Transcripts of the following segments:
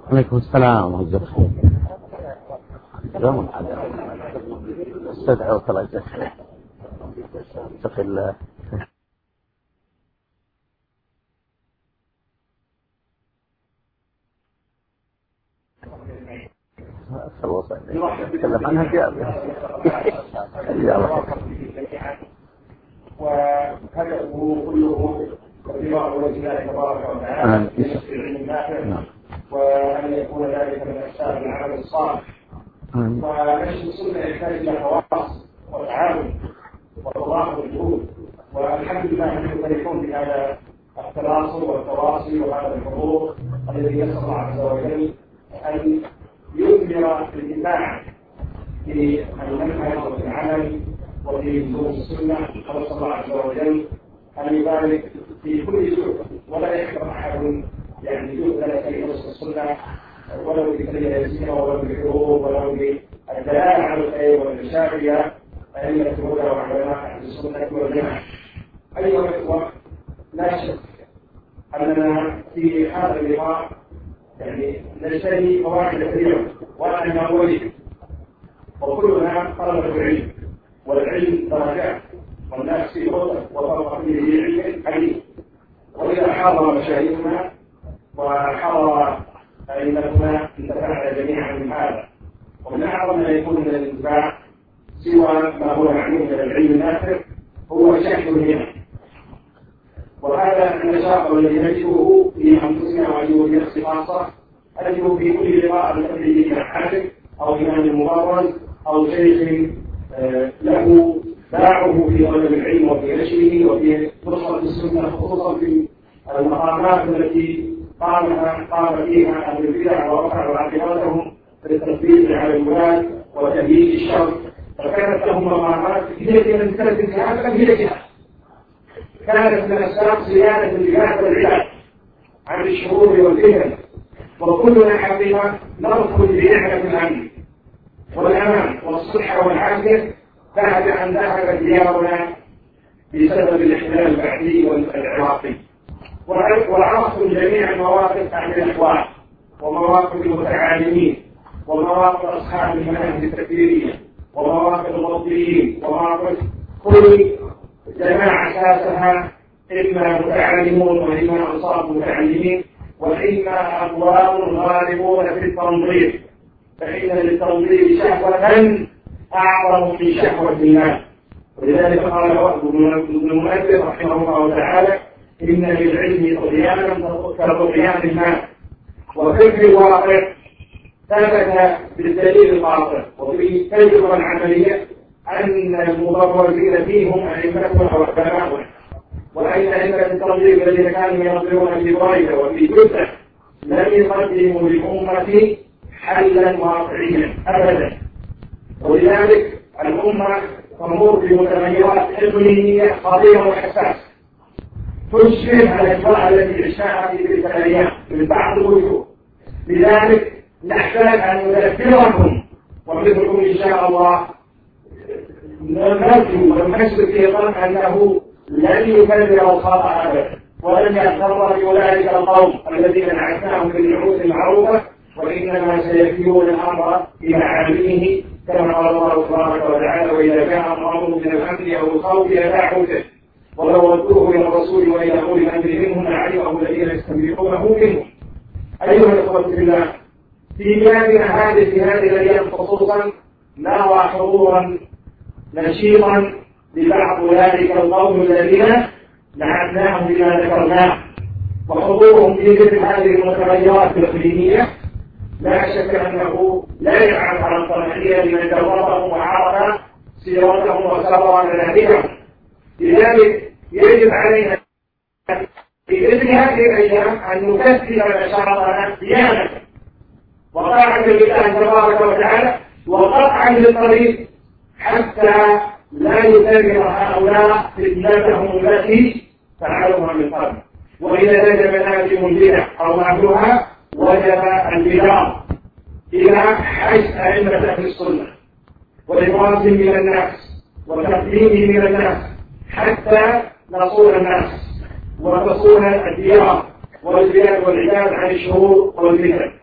عليكم السلام ورحمة الله. يوم استدعى وترجع اتق الله. نتكلم عنها وهدفه كله اتباع وجه الله تبارك وتعالى في العلم النافع، وأن يكون ذلك من أسباب العمل الصالح. ونشر السنة يحتاج إلى خواص وتعاون وتضافر الجهود، والحمد لله نحن فرحون بهذا التواصل والتواصي وهذا الحضور الذي يسر الله عز وجل أن يثمر الإبداع في المنهج وفي العمل وفي نصوص السنة. نسأل الله عز وجل أن يبارك في كل سوء ولا يحكم أحد يؤذن في نصوص السنة ولو بكلمة يسيرة ولو بالحروب ولو بالدلالة على الخير والإرشاد إلى أئمة الهدى وعلماء أهل السنة والجماعة. أيها الإخوة، لا شك أننا في هذا اللقاء نشتري فوائد كثيرة وأنا أولي، وكلنا طلبة العلم، والعلم درجات والناس في غرفة وفوق كل ذي علم عليم. وإذا حضر مشايخنا وحضر أئمتنا انتفعنا جميعا من هذا، ومن أعظم ما يكون من الانتفاع سوى ما هو معلوم من العلم النافع هو شحن الهمم، وهذا النشاط الذي نجده في أنفسنا وأجده في نفسي خاصة أجده في كل لقاء نقضي به مع حاكم أو إمام مبارز أو شيخ له باعه في طلب العلم وفي نشره وفي نصرة السنة، خصوصا في المقامات التي قام فيها أهل البدع ورفعوا عقيدتهم في التثبيت على الولاة وتهيئ الشر، فكانت لهم مقامات هي من سنة الجهاد هي جهاد، كانت من أسباب صيانة الجهاد والعلاج عن الشرور والفتن. وكلنا حقيقة نرفض بنعمة الأمن والأمان والصحة والعافية بعد أن ذهبت ديارنا بسبب الاحتلال البحري والعراقي، وعرفتم جميعا مواقف أهل الإخوان ومواقف المتعالمين ومواقف أصحاب المناهج التكفيرية ومواقف المبطلين ومواقف كل جماعة أساسها إما متعلمون وإما أنصار متعلمين وإما أقوام غالبون في التنظير، فإن للتنظير شهوة أعظم من شهوة المال. ولذلك قال ابن المؤثر رحمه الله تعالى: إن للعلم طغيانا كطغيان المال. وفي الواقع ثبت بالدليل القاطع وفي التجربة العملية أن المضررين فيهم أئمتنا وعلماؤنا، وأن أئمة التنظير الذين كانوا ينظرون في بريدة وفي جدة لم يقدموا للأمة حلا واقعيا أبدا. ولذلك الأمة تمر بمتغيرات إقليمية خطيرة وحساسة تشبه الأجواء التي عشناها في تلك الأيام من بعض الوجوه. لذلك نحتاج أن نذكركم ومثلكم إن شاء الله نرجو ونحسب في ظن أنه لن يكرر الخطأ أبدا ولن يغتر بأولئك القوم الذين نعتناهم بالنعوت المعروفة، وإنما سيكفرون الأمر بمعالمه كما قال الله تبارك وتعالى: وإذا جاء أمر من الأمن أو الخوف أذاعوا به ولو ردوه إلى الرسول وإلى أولي الأمر منهم لعلمه الذين يستنبطونه منهم. أيها الأخوة في الله، في بلادنا في هذه الأيام خصوصا نرى حضورا نشيطا لبعض أولئك القوم الذين لعناهم بما ذكرناه، وحضورهم في مثل هذه المتغيرات الإقليمية لا شك أنه لا يجعل على الطمأنينة لمن جربهم وعرف سيرتهم وسبر مناهجهم. لذلك يجب علينا في مثل هذه الأيام أن نكثر نشاطنا ديانة وطاعة لله تبارك وتعالى وقطعا للطريق حتى لا يكرر هؤلاء فتنتهم التي فعلوها من قبل. وإذا وجب لازم البدع أو معلوها وجب البدار إلى حيث أئمة أهل السنة وإبراز من الناس وتقديم من الناس حتى نصون الناس وتصون الديار والبلاد والعباد عن الشرور والفتن.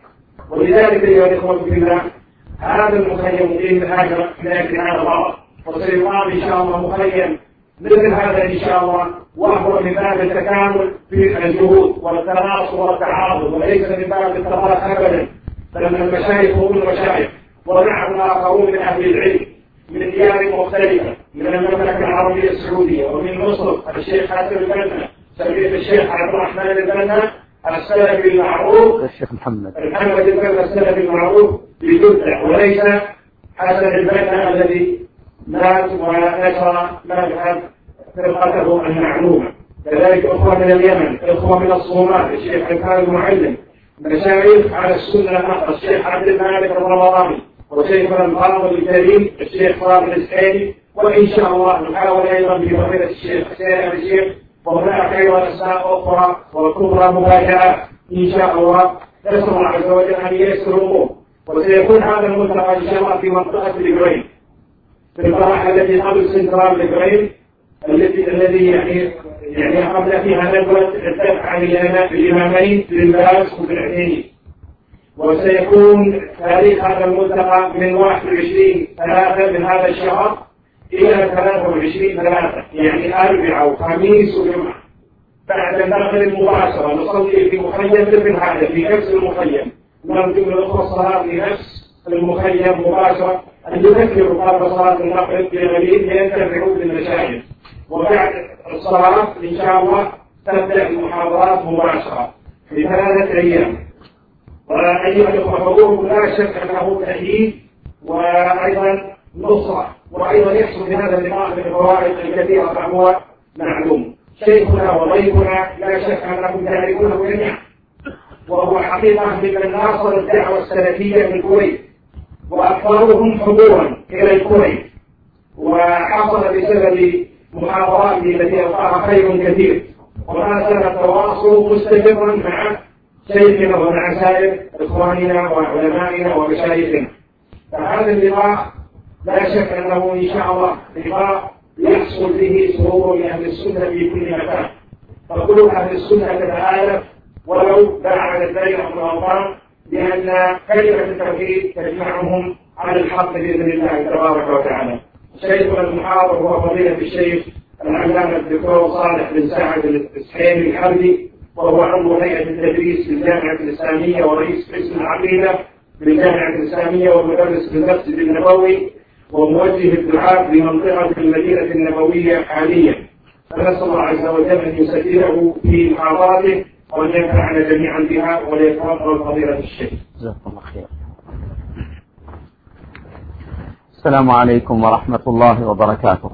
ولذلك أيها الإخوة في الله هذا المخيم فيه هاجر لكن هذا غلط، وسيقام إن شاء الله مخيم مثل هذا إن شاء الله، وهو من باب التكامل في الجهود والتناصر والتعاضد، وليس من باب التفرق أبدا. فلأن المشايخ هم المشايخ ونحن آخرون من أهل العلم من ديار مختلفة، من المملكة العربية السعودية ومن مصر الشيخ حسن البنا، سميت الشيخ عبد الرحمن البنا السلفي المعروف، الشيخ محمد البنا السلفي المعروف بجدة، وليس حسن البنا الذي مات ونشر مذهب فرقته المعلومة. كذلك أخوة من اليمن، أخوة من الصومال، الشيخ حسان المعلم، مشايخ على السنة الأخرى الشيخ عبد المالك الرمضاني، وشيخنا الفاضل الكريم الشيخ صالح السعيدي، وإن شاء الله نحاول أيضا بفضيلة الشيخ حسين الشيخ، وهناك أيضا أسماء أخرى وكبرى مبايعات إن شاء الله. نسأل الله عز وجل أن ييسر الأمور، وسيكون هذا الملتقى إن شاء الله في منطقة الجرين، في الفرح التي قبل سنترال الجرين الذي يعني قبل فيها ندوة الدفع عن الإمامين في الباس وفي العثيمين. وسيكون تاريخ هذا الملتقى من 21/3 من هذا الشهر إلى 23/3، يعني أربعاء وخميس وجمعة، بعد النقل المباشرة نصلي في مخيم مثل هذا في نفس المخيم، نرجو من الأخوة الصلاة في نفس المخيم مباشرة أن يذكروا قبل صلاة النقل في غليل لينتفعوا بالمشاهد. وبعد الصلاة إن شاء الله تبدأ المحاضرات مباشرة في 3 أيام. وأيها الأخوة حضوركم لا شك أنه تأييد وأيضا نصرة، وأيضا يحصل في هذا اللقاء من الفوائد الكثيرة فهو معلوم. شيخنا وضيفنا لا شك أنكم تعرفونه جميعا، وهو حقيقة ممن ناصر الدعوة السلفية في الكويت، وأكثرهم حضورا إلى الكويت، وحصل بسبب محاضراته التي ألقاها خير كثير، وما زال التواصل مستمرا مع شيخنا ومع سائر إخواننا وعلمائنا ومشايخنا. فهذا اللقاء لا شك أنه إن شاء الله لقاء يحصل به سرور لأهل السنة في كل مكان، فكل أهل السنة تتآلف ولو بعد الدين من الأوطان، لأن كلمة التوحيد تجمعهم على الحق بإذن الله تبارك وتعالى. شيخنا المحاضر هو فضيلة الشيخ العلامة الدكتور صالح بن سعد السحيمي الحربي، وهو عضو هيئة التدريس في الجامعة الإسلامية ورئيس قسم العقيدة بالجامعة الإسلامية ومدرس في المسجد النبوي وموجه الدعاء بمنطقة المدينة النبوية حاليا. فنسأل الله عز وجل أن يسدده في محاضراته وأن ينفعنا جميعا بها وليتفضل فضيلة الشيخ. جزاكم الله خير. السلام عليكم ورحمة الله وبركاته.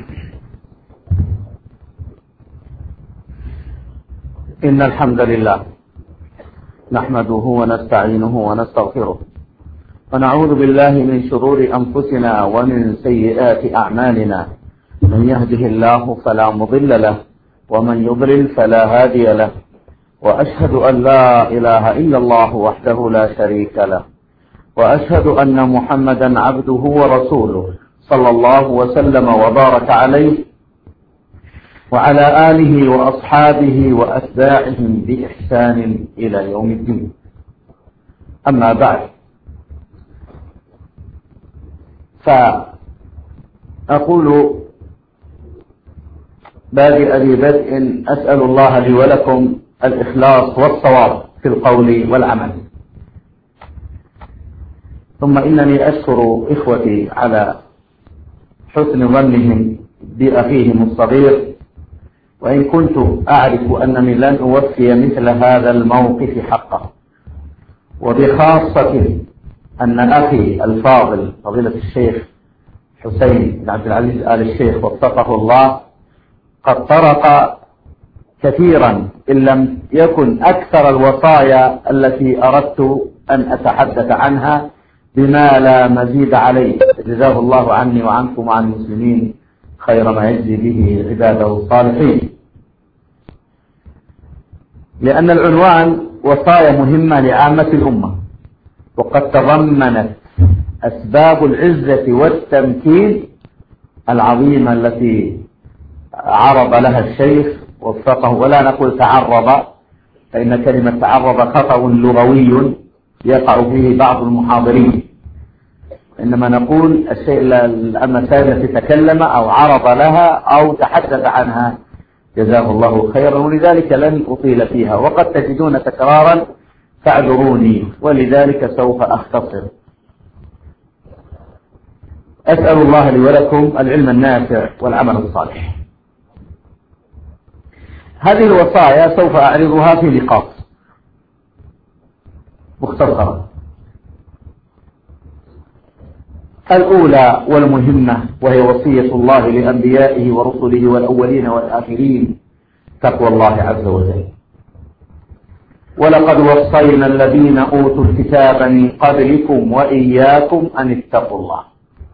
إن الحمد لله نحمده ونستعينه ونستغفره، ونعوذ بالله من شرور أنفسنا ومن سيئات أعمالنا، من يهده الله فلا مضل له ومن يضلل فلا هادي له، وأشهد أن لا إله إلا الله وحده لا شريك له، وأشهد أن محمدا عبده ورسوله صلى الله وسلم وبارك عليه وعلى آله وأصحابه وأتباعهم بإحسان إلى يوم الدين. أما بعد، فأقول بادئ ببدء أسأل الله لي ولكم الإخلاص والصواب في القول والعمل. ثم إنني أشكر إخوتي على حسن ظنهم بأخيهم الصغير، وإن كنت أعرف أنني لن أوفي مثل هذا الموقف حقه، وبخاصة أن أخي الفاضل فضيلة الشيخ حسين بن عبد العزيز آل الشيخ وفقه الله قد طرق كثيرا إن لم يكن أكثر الوصايا التي أردت أن أتحدث عنها بما لا مزيد عليه، جزاه الله عني وعنكم وعن المسلمين خير ما يجزي به عباده الصالحين. لأن العنوان وصايا مهمة لعامة الأمة، وقد تضمنت أسباب العزة والتمكين العظيمة التي عرض لها الشيخ وفقه، ولا نقول تعرض، فإن كلمة تعرض خطأ لغوي، يقع فيه بعض المحاضرين، إنما نقول المسائل التي تكلم أو عرض لها أو تحدث عنها جزاه الله خيرا، ولذلك لن أطيل فيها، وقد تجدون تكرارا فاعذروني، ولذلك سوف أختصر. أسأل الله لي ولكم العلم النافع والعمل الصالح. هذه الوصايا سوف أعرضها في نقاط مختصرة. الأولى والمهمة وهي وصية الله لأنبيائه ورسله والأولين والآخرين تقوى الله عز وجل. ولقد وصينا الذين أوتوا الكتاب من قبلكم وإياكم أن اتقوا الله.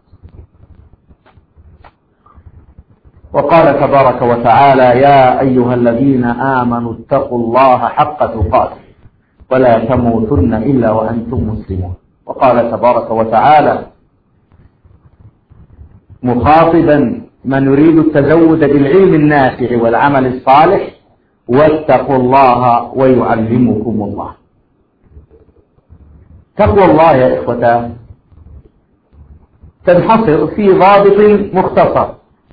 وقال تبارك وتعالى يا أيها الذين آمنوا اتقوا الله حق تقاته ولا تموتن إلا وأنتم مسلمون. وقال تبارك وتعالى مخاطبا من يريد التزود بالعلم النافع والعمل الصالح واتقوا الله ويعلمكم الله. تقوى الله يا إخوة تنحصر في ضابط مختصر،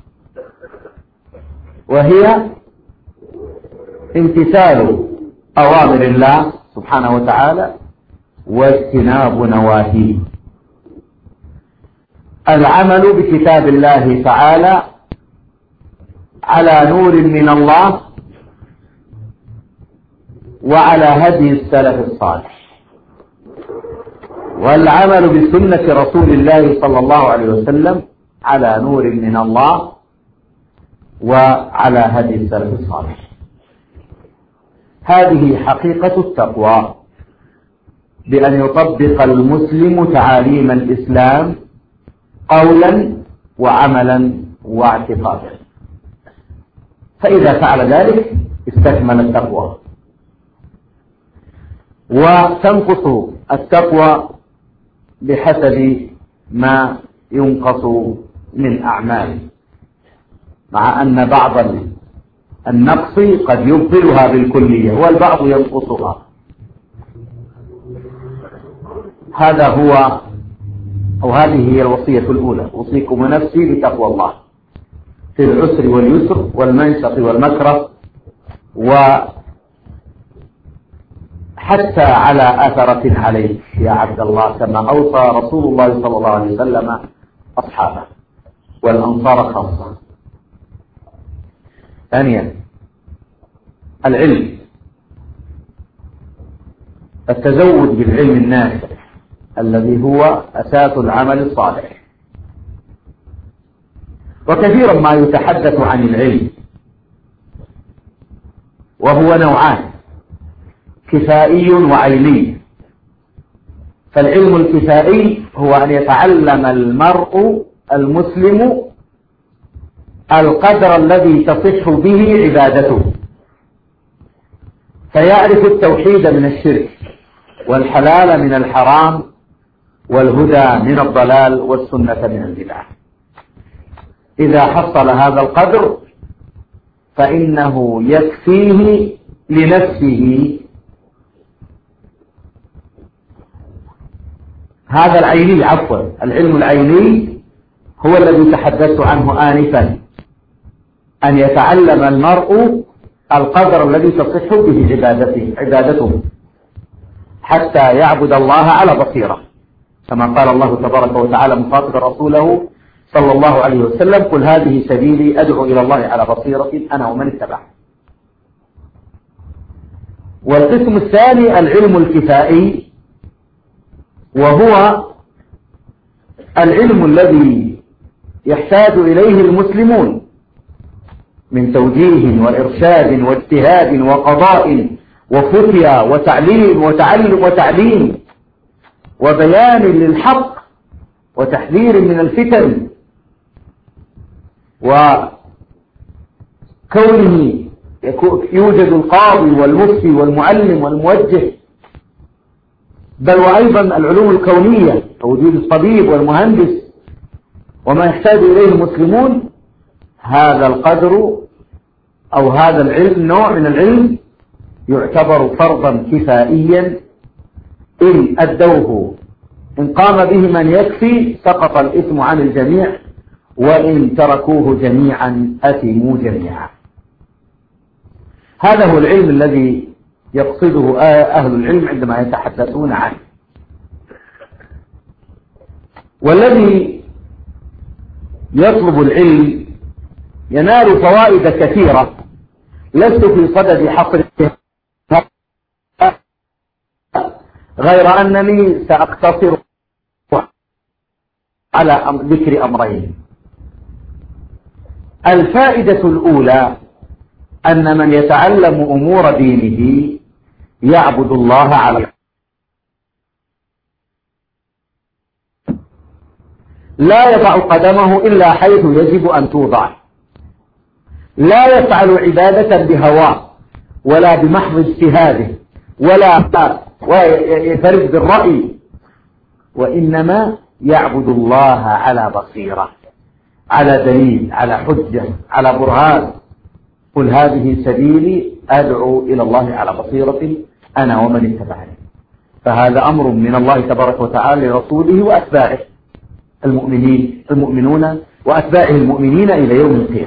وهي امتثال أوامر الله سبحانه وتعالى واجتناب نواهيه. العمل بكتاب الله تعالى على نور من الله وعلى هدي السلف الصالح، والعمل بسنة رسول الله صلى الله عليه وسلم على نور من الله وعلى هدي السلف الصالح. هذه حقيقة التقوى، بأن يطبق المسلم تعاليم الإسلام قولا وعملا واعتقادا، فإذا فعل ذلك استكمل التقوى. وتنقص التقوى بحسب ما ينقص من أعمال، مع أن بعض النقص قد يبطلها بالكلية والبعض ينقصها. هذا هو أو هذه هي الوصية الأولى، أوصيكم ونفسي بتقوى الله في العسر واليسر والمنشط والمكره، وحتى على أثرة عليك يا عبد الله، كما أوصى رسول الله صلى الله عليه وسلم أصحابه والأنصار خاصة. ثانيا العلم، التزود بالعلم النافع الذي هو أساس العمل الصالح. وكثيرا ما يتحدث عن العلم، وهو نوعان، كفائي وعيني. فالعلم الكفائي هو أن يتعلم المرء المسلم القدر الذي تصح به عبادته، فيعرف التوحيد من الشرك والحلال من الحرام والهدى من الضلال والسنة من البدعة. إذا حصل هذا القدر فإنه يكفيه لنفسه. هذا العيني العلم العيني هو الذي تحدثت عنه آنفا، أن يتعلم المرء القدر الذي تصح به عبادته حتى يعبد الله على بصيرة، كما قال الله تبارك وتعالى مخاطبا رسوله صلى الله عليه وسلم قل هذه سبيلي أدعو إلى الله على بصيرة أنا ومن اتبعني. والقسم الثاني العلم الكفائي، وهو العلم الذي يحتاج إليه المسلمون من توجيه وإرشاد واجتهاد وقضاء وفتيا وتعليم وتعليم وبيان للحق وتحذير من الفتن، وكونه يوجد القاضي والمفتي والمعلم والموجه، بل وأيضا العلوم الكونية ووجود الطبيب والمهندس وما يحتاج إليه المسلمون. هذا القدر أو هذا العلم نوع من العلم يعتبر فرضا كفائيا إن أدوه إن قام به من يكفي سقط الإثم عن الجميع، وإن تركوه جميعا أثموا جميعا. هذا هو العلم الذي يقصده أهل العلم عندما يتحدثون عنه. والذي يطلب العلم ينال فوائد كثيرة لست في صدد حصرها، غير أنني سأقتصر على ذكر أمرين. الفائدة الأولى أن من يتعلم أمور دينه يعبد الله على لا يضع قدمه إلا حيث يجب أن توضع، لا يفعل عبادة بهواه ولا بمحض اجتهاده ولا يفرد بالرأي، وإنما يعبد الله على بصيرة، على دليل، على حجة، على برهان. قل هذه سبيلي أدعو إلى الله على بصيرة أنا ومن اتبعني. فهذا أمر من الله تبارك وتعالى لرسوله وأتباعه المؤمنون وأتباعه المؤمنين إلى يوم القيامة.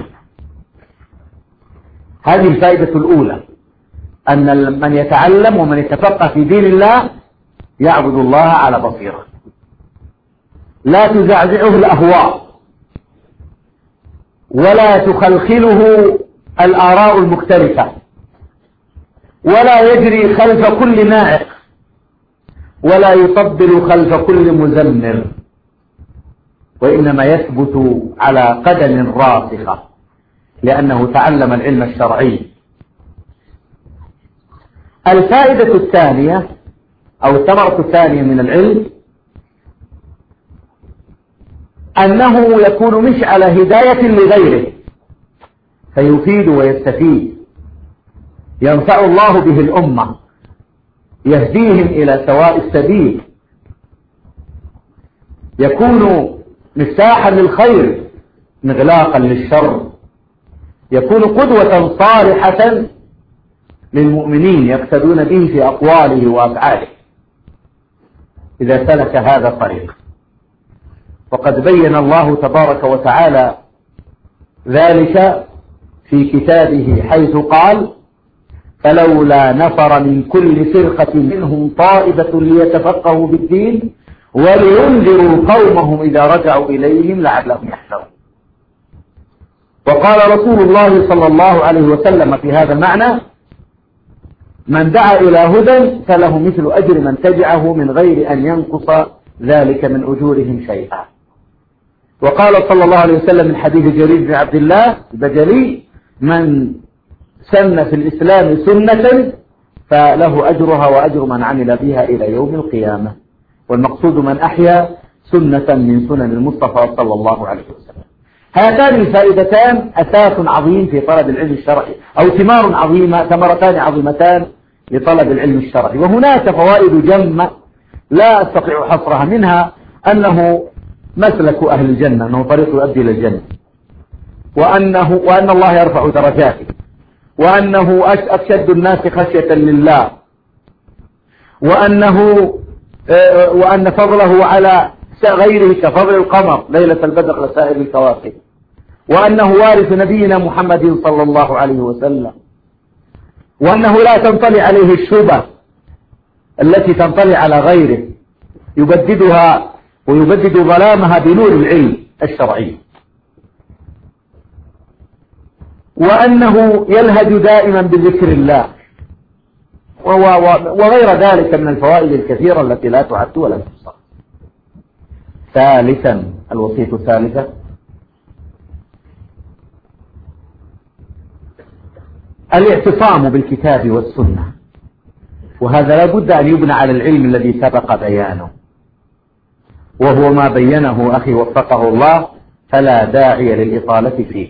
هذه الفائدة الأولى، أن من يتعلم ومن يتفقه في دين الله يعبد الله على بصيرة، لا تزعزعه الأهواء ولا تخلخله الآراء المختلفة، ولا يجري خلف كل ناعق، ولا يطبل خلف كل مزمر، وإنما يثبت على قدم راسخة لأنه تعلم العلم الشرعي. الفائدة الثانية أو الثمرة الثانية من العلم أنه يكون مشعل هداية لغيره فيفيد ويستفيد، ينفع الله به الأمة، يهديهم إلى سواء السبيل، يكون مفتاحا للخير مغلاقا للشر، يكون قدوة صالحة للمؤمنين يقتدون به في أقواله وأفعاله إذا سلك هذا الطريق. وقد بين الله تبارك وتعالى ذلك في كتابه حيث قال: فلولا نفر من كل فرقة منهم طائفة ليتفقهوا بالدين ولينذروا قومهم إذا رجعوا إليهم لعلهم يحذرون. وقال رسول الله صلى الله عليه وسلم في هذا المعنى: من دعا إلى هدى فله مثل أجر من تبعه من غير أن ينقص ذلك من أجورهم شيئا. وقال صلى الله عليه وسلم من حديث جرير بن عبد الله البجلي: من سن في الإسلام سنة فله أجرها وأجر من عمل بها إلى يوم القيامة. والمقصود من أحيا سنة من سنن المصطفى صلى الله عليه وسلم. هاتان الفائدتان أساس عظيم في طلب العلم الشرعي، أو ثمرتان عظيمتان لطلب العلم الشرعي. وهناك فوائد جمة لا أستطيع حصرها، منها أنه مسلك أهل الجنة، أنه طريق يؤدي إلى الجنة، وأن الله يرفع درجاته، وأنه أشد الناس خشية لله، وأن فضله على غيره كفضل القمر ليلة البدر لسائر الكواكب، وأنه وارث نبينا محمد صلى الله عليه وسلم، وأنه لا تنطلي عليه الشبه التي تنطلي على غيره، يبددها ويبدد ظلامها بنور العلم الشرعي، وأنه يلهج دائما بذكر الله، وغير ذلك من الفوائد الكثيرة التي لا تعد ولا تحصى. ثالثا، الوصية الثالثة: الاعتصام بالكتاب والسنة، وهذا لا بد أن يبنى على العلم الذي سبق بيانه، وهو ما بينه أخي وفقه الله، فلا داعي للإطالة فيه.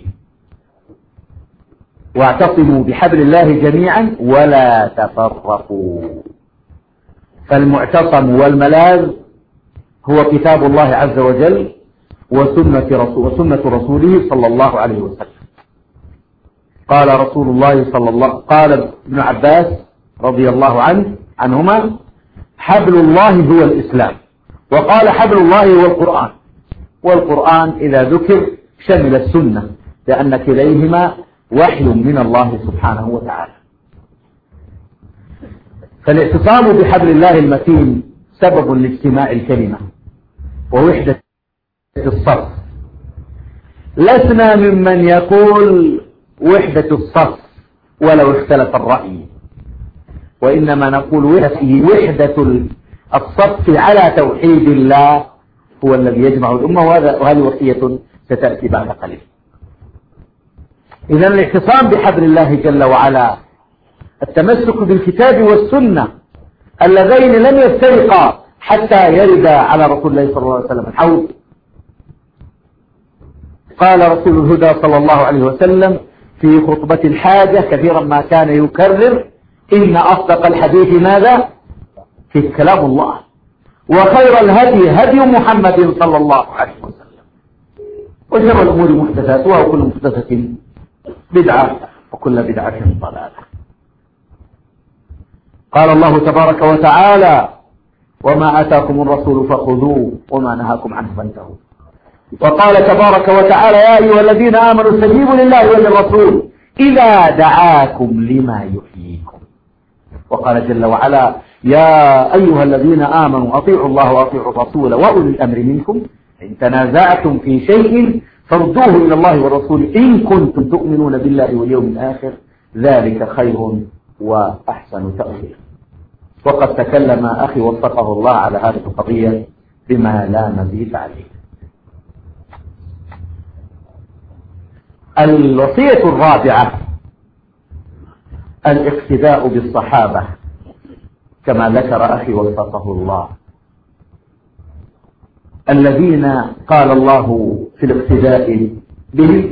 واعتصموا بحبل الله جميعا ولا تفرقوا. فالمعتصم والملاذ هو كتاب الله عز وجل وسنة رسوله صلى الله عليه وسلم. قال رسول الله قال ابن عباس رضي الله عنهما: حبل الله هو الإسلام، وقال حبل الله هو القرآن، والقرآن إذا ذكر شمل السنة، لأن كليهما وحي من الله سبحانه وتعالى. فالاعتصام بحبل الله المتين سبب لاجتماع الكلمة ووحدة الصف. لسنا ممن يقول وحدة الصف ولو اختلف الرأي، وإنما نقول وحدة الصف على توحيد الله هو الذي يجمع الأمة، وهذه وصية ستأتي بعد قليل. إذن الاعتصام بحبل الله جل وعلا، التمسك بالكتاب والسنة اللذين لم يفترقا حتى يرد على رسول الله صلى الله عليه وسلم الحوض. قال رسول الهدى صلى الله عليه وسلم في خطبة الحاجة كثيرا ما كان يكرر: إن أصدق الحديث ماذا؟ في كلام الله، وخير الهدي هدي محمد صلى الله عليه وسلم، وشر الأمور محدثاتها، وكل محدثة بدعة، وكل بدعة ضلالة. قال الله تبارك وتعالى: وما آتاكم الرسول فخذوه وما نهاكم عنه فانتهوا. وقال تبارك وتعالى: يا أيها الذين آمنوا استجيبوا لله وللرسول إذا دعاكم لما يحييكم. وقال جل وعلا: يا أيها الذين آمنوا أطيعوا الله وأطيعوا الرسول وأولي الأمر منكم، إن تنازعتم في شيء فردوه إلى الله والرسول إن كنتم تؤمنون بالله واليوم الآخر، ذلك خير وأحسن تأويلا. وقد تكلم أخي وفقه الله على هذه القضية بما لا مزيد عليه. الوصية الرابعة الاقتداء بالصحابة كما ذكر أخي وفقه الله، الذين قال الله في الاقتداء به: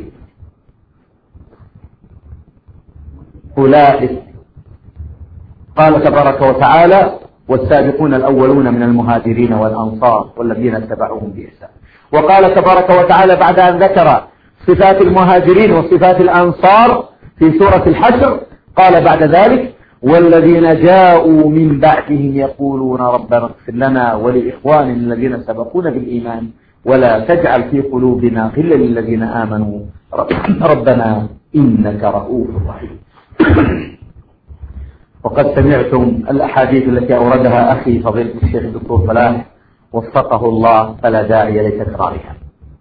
أولئك، قال تبارك وتعالى: والسابقون الأولون من المهاجرين والأنصار والذين اتبعوهم بإحسان. وقال تبارك وتعالى بعد أن ذكر صفات المهاجرين وصفات الأنصار في سورة الحشر، قال بعد ذلك: والذين جاءوا من بعدهم يقولون ربنا اغفر لنا ولإخواننا الذين سبقونا بالإيمان ولا تجعل في قلوبنا غلا للذين آمنوا ربنا إنك رؤوف رحيم. وقد سمعتم الأحاديث التي أوردها أخي فضيلة الشيخ الدكتور فلاح وفقه الله، فلا داعي لتكرارها.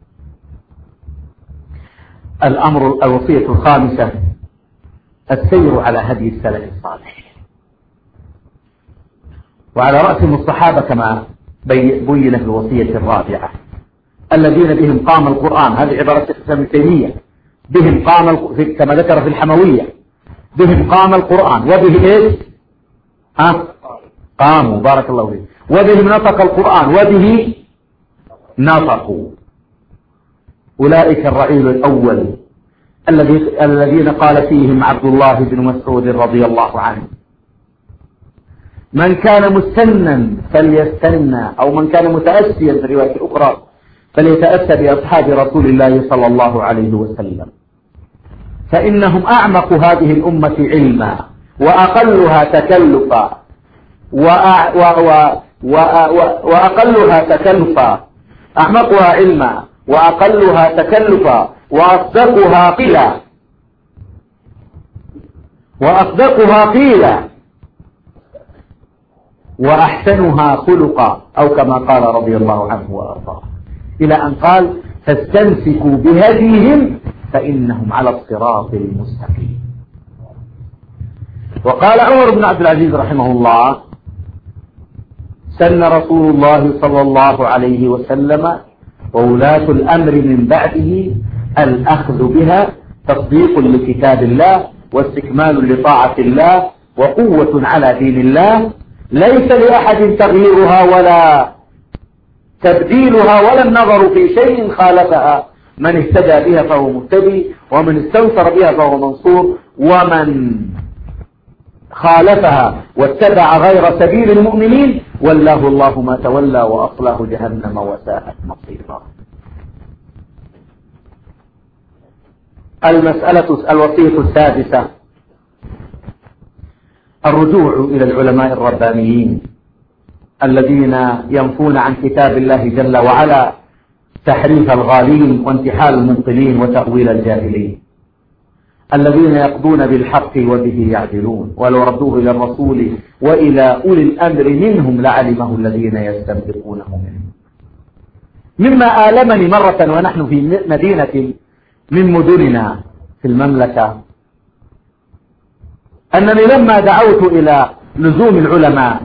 الوصية الخامسة السير على هدي السلف الصالح، وعلى رأسهم الصحابة كما بين في الوصية الرابعة، الذين بهم قام القرآن. هذه عبارة ابن تيمية: بهم قام كما ذكر في الحموية: بهم قام القرآن وبه إيش؟ قاموا، بارك الله فيك، وبهم نطق القرآن وبه نطقوا. أولئك الرعيل الأول الذين قال فيهم عبد الله بن مسعود رضي الله عنه: من كان مستنا فليستنى، أو من كان متأسيا في الرواية الأخرى فليتأسى بأصحاب رسول الله صلى الله عليه وسلم، فإنهم أعمق هذه الأمة علما وأقلها تكلفا وأقلها تكلفا، أعمقها علما وأقلها تكلفا وأصدقها قيلا وأحسنها خلقا، أو كما قال رضي الله عنه وأرضاه، إلى أن قال: فاستمسكوا بهديهم فإنهم على الصراط المستقيم. وقال عمر بن عبد العزيز رحمه الله: سن رسول الله صلى الله عليه وسلم وولاة الأمر من بعده الأخذ بها تصديق لكتاب الله واستكمال لطاعة الله وقوة على دين الله، ليس لأحد تغييرها ولا تبديلها ولا النظر في شيء خالفها، من اهتدى بها فهو مهتدي، ومن استنصر بها فهو منصور، ومن خالفها واتبع غير سبيل المؤمنين والله الله ما تولى وأصلاه جهنم وساءت مصيرا. الوصية السادسة الرجوع إلى العلماء الربانيين الذين ينفون عن كتاب الله جل وعلا تحريف الغالين وانتحال المبطلين وتأويل الجاهلين، الذين يقضون بالحق وبه يعدلون، ولو ردوه إلى الرسول وإلى أولي الأمر منهم لعلمه الذين يستنبطونه منهم. مما آلمني مرة ونحن في مدينة من مدننا في المملكة أنني لما دعوت إلى لزوم العلماء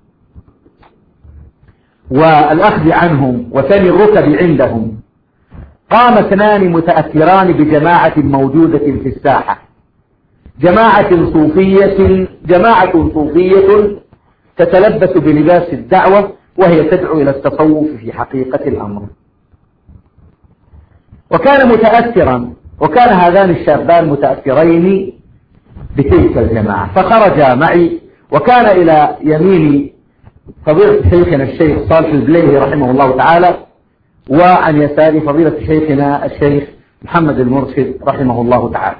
والأخذ عنهم وثني الركب عندهم، قام اثنان متأثران بجماعة موجودة في الساحة، جماعة صوفية تتلبس بلباس الدعوة وهي تدعو إلى التصوف في حقيقة الأمر. وكان هذان الشابان متأثرين بتلك الجماعة، فخرجا معي، وكان إلى يميني فضيلة شيخنا الشيخ صالح البليهي رحمه الله تعالى، وعن يساري فضيلة شيخنا الشيخ محمد المرشد رحمه الله تعالى.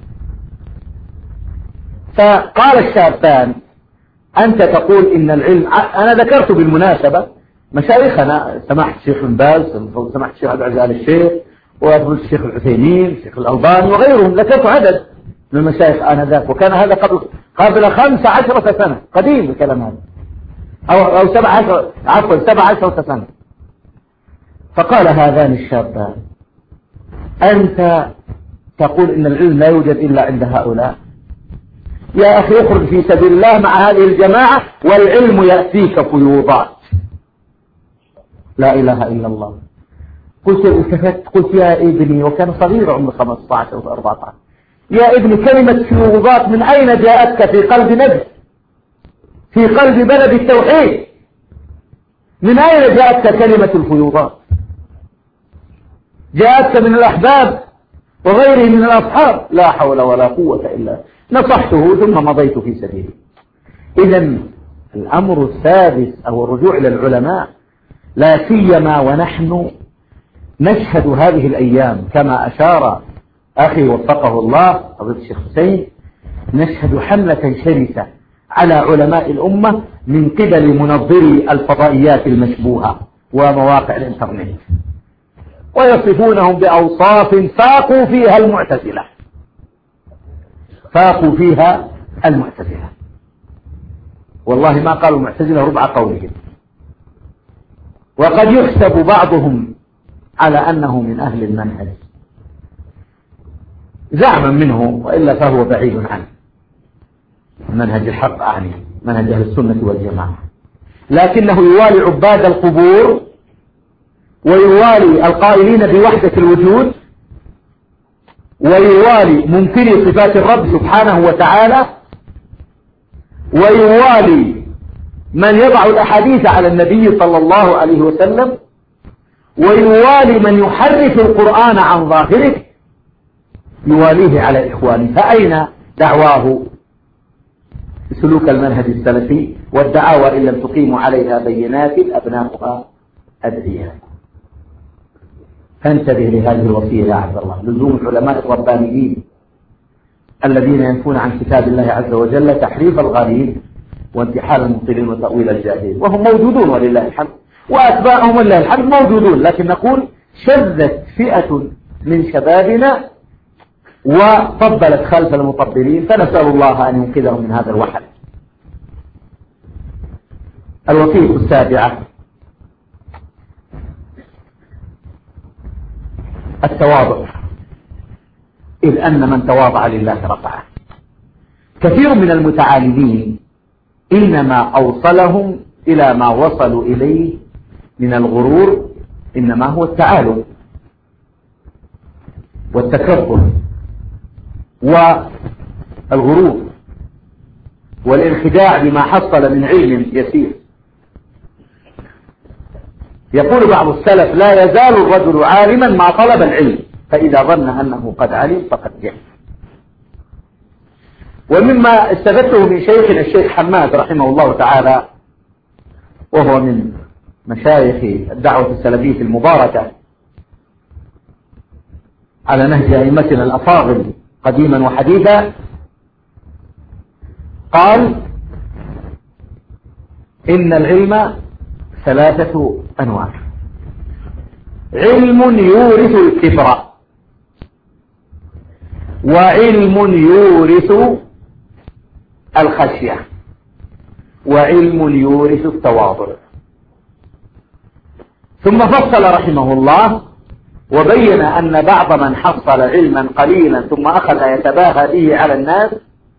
فقال الشابان: أنت تقول إن العلم، أنا ذكرت بالمناسبة مشايخنا سماحة الشيخ بن باز، سماحة الشيخ عبد العزيز آل الشيخ، وفضيلة الشيخ العثيمين، الشيخ الألباني وغيرهم، ذكرت عدد من المشايخ آنذاك، وكان هذا قبل 15 سنة، قديم الكلام هذا، أو 17 سنة. فقال هذان الشابان: أنت تقول إن العلم لا يوجد إلا عند هؤلاء، يا أخي اخرج في سبيل الله مع هذه الجماعة والعلم يأتيك فيوضات. لا إله إلا الله. قلت يا ابني، وكان صغير عمره 15 أو 14، يا ابني كلمة فيوضات من أين جاءتك في قلب نجد، في قلب بلد التوحيد؟ من أين جاءتك كلمة الفيوضات؟ جاءتك من الأحباب وغيره من الأصحاب؟ لا حول ولا قوة إلا. نصحته ثم مضيت في سبيله. إذا الأمر السادس أو الرجوع إلى العلماء، لا سيما ونحن نشهد هذه الأيام كما أشار أخي وفقه الله فضيلة الشيخ حسين، نشهد حملة شرسة على علماء الأمة من قبل منظري الفضائيات المشبوهة ومواقع الإنترنت، ويصفونهم بأوصاف فاقوا فيها المعتزلة. والله ما قالوا المعتزلة ربع قولهم. وقد يحسب بعضهم على أنه من أهل المنهج زعما منه، وإلا فهو بعيد عنه، منهج الحق أعني منهج أهل السنة والجماعة، لكنه يوالي عباد القبور، ويوالي القائلين بوحدة الوجود، ويوالي منكري صفات الرب سبحانه وتعالى، ويوالي من يضع الأحاديث على النبي صلى الله عليه وسلم، ويوالي من يحرف القرآن عن ظاهره، يواليه على إخوانه. فأين دعواه سلوك المنهج السلفي؟ والدعاوى إن لم تقيموا عليها بينات أبناؤها أدعياء. فانتبه لهذه الوصية يا عبد الله، لزوم العلماء الربانيين الذين ينفون عن كتاب الله عز وجل تحريف الغالين وانتحال المبطلين وتأويل الجاهلين، وهم موجودون ولله الحمد، وأتباعهم ولله الحمد موجودون، لكن نقول شذت فئة من شبابنا وطبلت خلف المطبلين، فنسأل الله أن ينقذهم من هذا الوحل. الوصية السابعة التواضع، إذ أن من تواضع لله رفعه. كثير من المتعالمين إنما أوصلهم إلى ما وصلوا إليه من الغرور إنما هو التعالم والتكبر والغرور والانخداع بما حصل من علم يسير. يقول بعض السلف: لا يزال الرجل عالما ما طلب العلم، فإذا ظن أنه قد علم فقد جهل. ومما استفدته من شيخنا الشيخ حماد رحمه الله تعالى، وهو من مشايخ الدعوة السلفية المباركة على نهج أئمتنا الأفاضل قديما وحديثا، قال: إن العلم 3 أنواع: علم يورث الكبر، وعلم يورث الخشية، وعلم يورث التواضع. ثم فصل رحمه الله وبين أن بعض من حصل علما قليلا ثم أخذ يتباهى به على الناس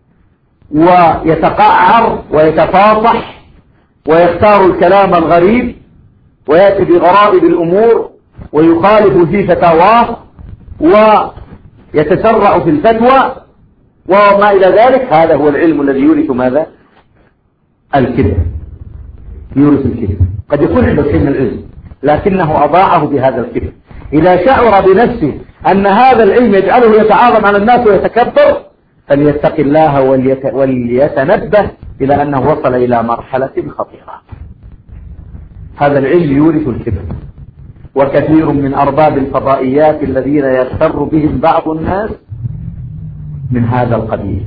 ويتقعر ويتفاصح ويختار الكلام الغريب ويأتي بغرائب الأمور ويخالف في فتاواه ويتسرع في الفتوى وما إلى ذلك، هذا هو العلم الذي يورث ماذا؟ الكبر. يورث الكبر. قد يكون عنده شيء من العلم لكنه أضاعه بهذا الكبر. إذا شعر بنفسه أن هذا العلم يجعله يتعاظم على الناس ويتكبر فليتق الله وليتنبه إلى أنه وصل إلى مرحلة خطيرة. هذا العلم يورث الكبر، وكثير من أرباب الفضائيات الذين يغتر بهم بعض الناس من هذا القبيل.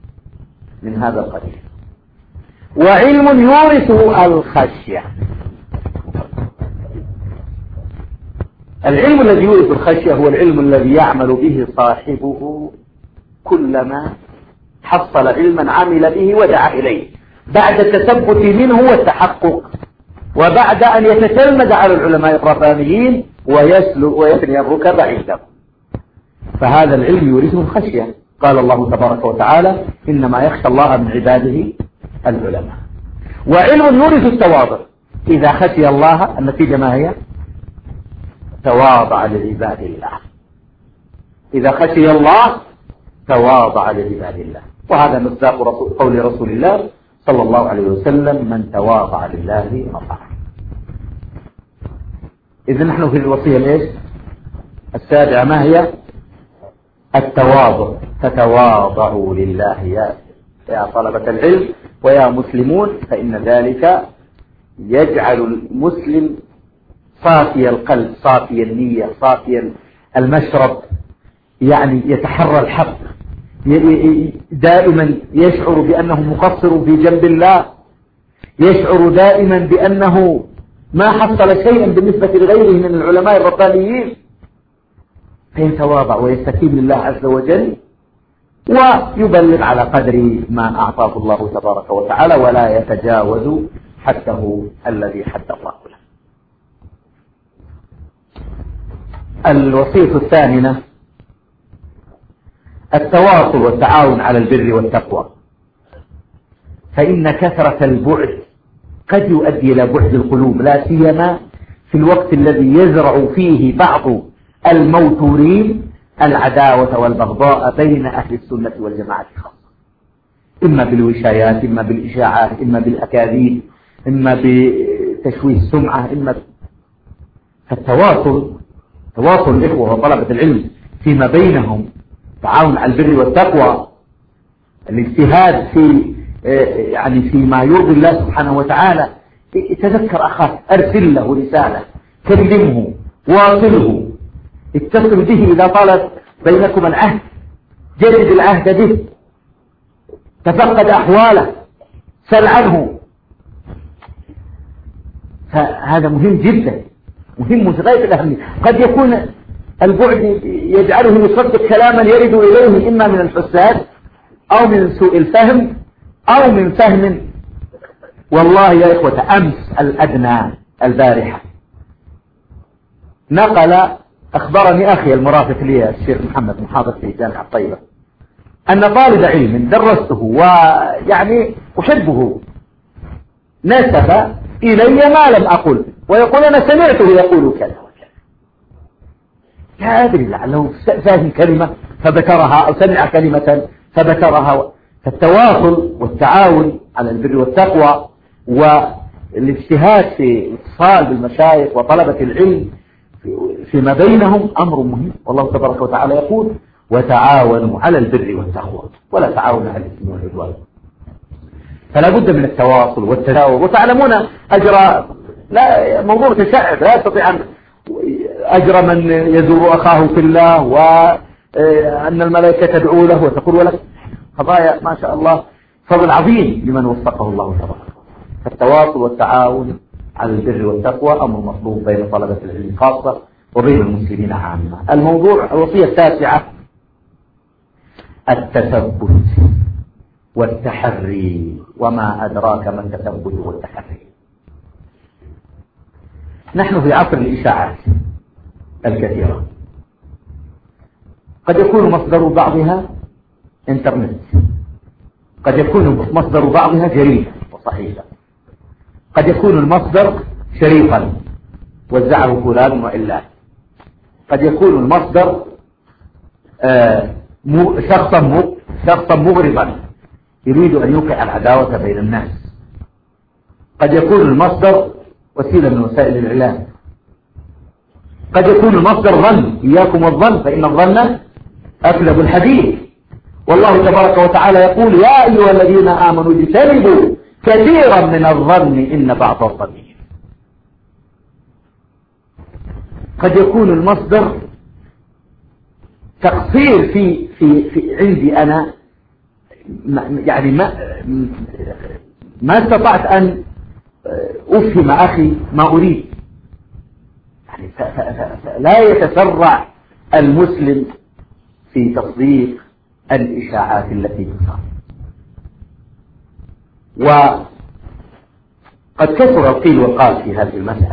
وعلم يورث الخشية. العلم الذي يورث الخشية هو العلم الذي يعمل به صاحبه كلما حصل علما عمل به ودعا إليه بعد التثبت منه والتحقق، وبعد أن يتتلمذ على العلماء الربانيين ويثني الركب عندهم. فهذا العلم يورثه الخشية. قال الله تبارك وتعالى: إنما يخشى الله من عباده العلماء. وعلم يورث التواضع. إذا خشي الله النتيجة ما هي؟ تواضع لعباد الله. إذا خشي الله تواضع لعباد الله. وهذا مصداق قول رسول الله صلى الله عليه وسلم: من تواضع لله رفعه. إذن نحن في الوصية ليش؟ 7 ما هي؟ التواضع. فتواضعوا لله يا طلبة العلم ويا مسلمون، فإن ذلك يجعل المسلم صافي القلب، صافي النية، صافي المشرب، يعني يتحرى الحق، دائما يشعر بأنه مقصر في جنب الله، يشعر دائما بأنه ما حصل شيئا بالنسبة لغيره من العلماء الربانيين، فيتواضع ويستكين لله عز وجل ويبلغ على قدر ما أعطاه الله تبارك وتعالى ولا يتجاوز حده الذي حد الله له. الوصية الثامنة: التواصل والتعاون على البر والتقوى. فإن كثرة البعد قد يؤدي إلى بعد القلوب، لا سيما في الوقت الذي يزرع فيه بعض الموتورين العداوة والبغضاء بين أهل السنة والجماعة خاصة، إما بالوشايات، إما بالإشاعات، إما بالأكاذيب، إما بتشويه السمعة، فالتواصل، تواصل الإخوة وطلبة العلم فيما بينهم، تعاون على البر والتقوى، الاجتهاد في يعني فيما يرضي الله سبحانه وتعالى. تذكر أخاك، أرسل له رسالة، كلمه، واصله، اتصل به إذا طالت بينكم العهد، جدد العهد به، تفقد أحواله، سل عنه. فهذا مهم جدا، مهم في غاية الأهمية. قد يكون البعد يجعله يصدق كلاما يرد إليه إما من الحساد أو من سوء الفهم أو من فهم. والله يا إخوة، أمس الأدنى البارحة أخبرني أخي المرافق لي الشيخ محمد محافظ في جامعة طيبة أن طالب علم درسته ويعني أحبه نسب إلي ما لم أقل ويقول أنا سمعته يقول كذا وكذا. لا أدري لعله فاهم كلمة فذكرها أو سمع كلمة فذكرها. فالتواصل والتعاون على البر والتقوى والاجتهاد في الاتصال بالمشايخ وطلبة العلم فيما بينهم أمر مهم. والله تبارك وتعالى يقول: وتعاونوا على البر والتقوى ولا تعاونوا على الإثم والعدوان. فلا بد من التواصل والتجاوب. وتعلمون أجر لا موضوع تشعب، لا يستطيع أن أجر من يزور أخاه في الله وأن الملائكة تدعو له وتقول ولك قضايا ما شاء الله، فضل عظيم لمن وفقه الله تبارك. فالتواصل والتعاون على البر والتقوى أمر مطلوب بين طلبة العلم خاصة وبين المسلمين عامة. الموضوع الوصية التاسعة التثبت والتحري. وما أدراك ما التثبت والتحري؟ نحن في عصر الإشاعات الكثيرة، قد يكون مصدر بعضها انترنت، قد يكون مصدر بعضها جريدة وصحيفة، قد يكون المصدر شريطا وزعه فلان وإلا، قد يكون المصدر شخصا مغرضا يريد أن يوقع العداوة بين الناس، قد يكون المصدر وسيلة من وسائل الإعلام، قد يكون المصدر ظن، إياكم والظن فإن الظن أكذب الحديث. والله تبارك وتعالى يقول يا أيها الذين آمنوا اجتنبوا كثيرا من الظن إن بعض الظن. قد يكون المصدر تقصير في عندي أنا، يعني ما استطعت أن أفهم أخي ما أريد. يعني لا يتسرع المسلم في تصديق الإشاعات التي تصار. وقد كثر القيل وقال في هذه المسألة.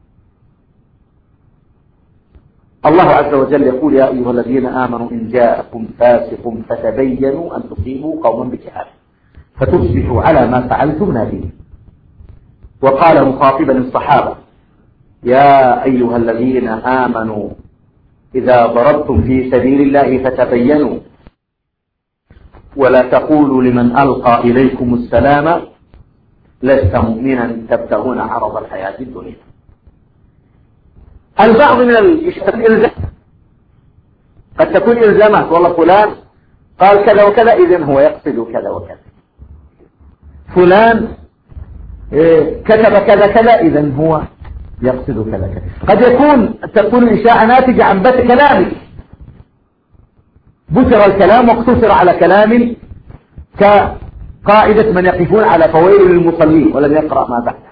الله عز وجل يقول يا أيها الذين آمنوا إن جاءكم فاسق فتبينوا أن تصيبوا قوما بجهالة فتصبحوا على ما فعلتم نادمين. وقال مخاطبا الصحابة يا أيها الذين آمنوا إذا ضربتم في سبيل الله فتبينوا ولا تقولوا لمن ألقى إليكم السلام لست مؤمنا تبتغون عرض الحياة الدنيا. البعض من الإلزام قد تكون إلزامات، والله فلان قال كذا وكذا إذن هو يقصد كذا وكذا، فلان كتب كذا كذا إذن هو يقصد كذا كذا. قد تكون الإشاعة ناتجة عن بث كلامك، بثر الكلام واقتصر على كلام كقاعدة من يقفون على فويل للمصلين ولم يقرأ ما بعده.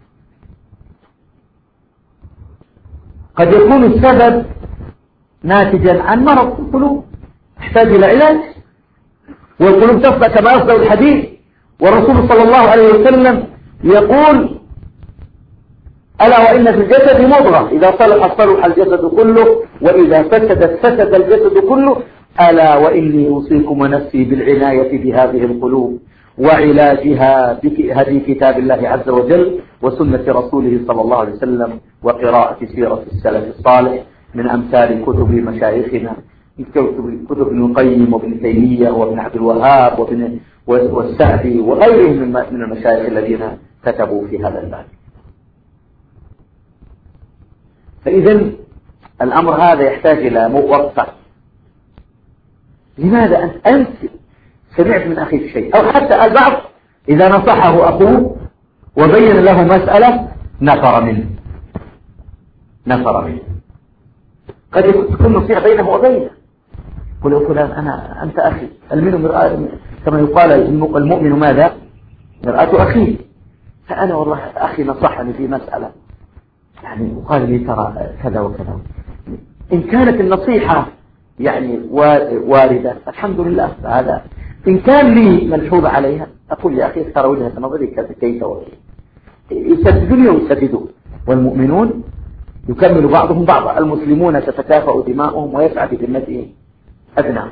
قد يكون السبب ناتجا عن مرض في القلوب تحتاج إلى علاج، والقلوب تفضى كما يفضى الحديث. والرسول صلى الله عليه وسلم يقول ألا وإن في الجسد مضغة إذا صلح صلح الجسد كله وإذا فسدت فسد الجسد كله ألا وإني أوصيكم ونفسي بالعناية بهذه القلوب وعلاجها بهدي كتاب الله عز وجل وسنة رسوله صلى الله عليه وسلم وقراءة سيرة السلف الصالح من أمثال كتب مشايخنا، كتب ابن القيم وابن تيمية وابن عبد الوهاب والسعدي وغيرهم من المشايخ الذين كتبوا في هذا الباب. فإذا الأمر هذا يحتاج إلى وقفة. لماذا أنت سمعت من أخيك شيء، أو حتى البعض إذا نصحه أخوه وبين له مسألة نفر منه. قد تكون نصيحة بينه وبينه، قل يا فلان أنت أخي، المؤمن مرآة، كما يقال المؤمن ماذا؟ مرآة أخيه. فأنا والله أخي نصحني في مسألة يعني وقال لي ترى كذا وكذا. إن كانت النصيحة يعني واردة الحمد لله، هذا إن كان لي ملحوظ عليها أقول يا أخي ترى وجهة نظري كيف وكيف، يسددوني ويسددون. والمؤمنون يكمل بعضهم بعضا، المسلمون تتكافأ دماؤهم ويسعى بذمتهم أدناهم.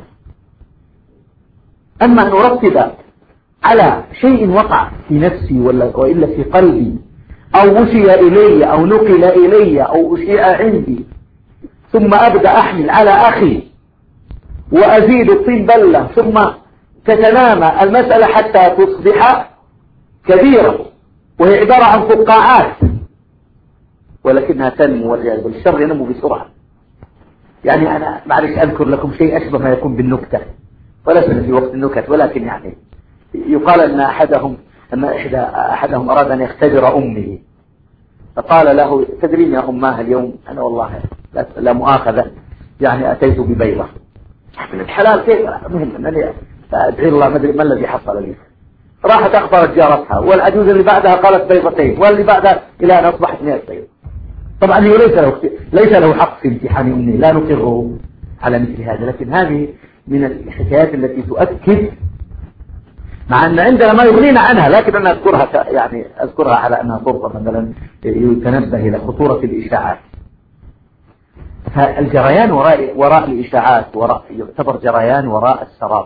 أما أن أرتب على شيء وقع في نفسي وإلا في قلبي أو أشيع إلي أو نقل إلي أو أشيع عندي ثم أبدأ أحمل على أخي وأزيد الطين بلة ثم تتنامى المسألة حتى تصبح كبيرة وهي عبارة عن فقاعات ولكنها تنمو والعياذ بالشر ينمو بسرعة. يعني أنا معلش أذكر لكم شيء أشبه ما يكون بالنكتة ولسنا في وقت النكت، ولكن يعني يقال أن أحدهم أراد أن يختبر أمه فقال له تدرين يا أماه اليوم أنا والله لا مؤاخذة يعني أتيت ببيضة من الحلال كيف مهم أنني أدعي الله ما أدري ما الذي حصل لي. راحت أخبرت جارتها، والعجوز اللي بعدها قالت بيضتين، واللي بعدها إلى أن أصبحت 100 بيض. طبعا هو ليس له حق في امتحان أمي، لا نقره على مثل هذا، لكن هذه من الحكايات التي تؤكد، مع أن عندنا ما يغنينا عنها، لكن أنا أذكرها يعني أذكرها على أنها فرصة مثلا يتنبه إلى خطورة الإشاعات. فالجريان وراء الإشاعات يعتبر جريان وراء السراب.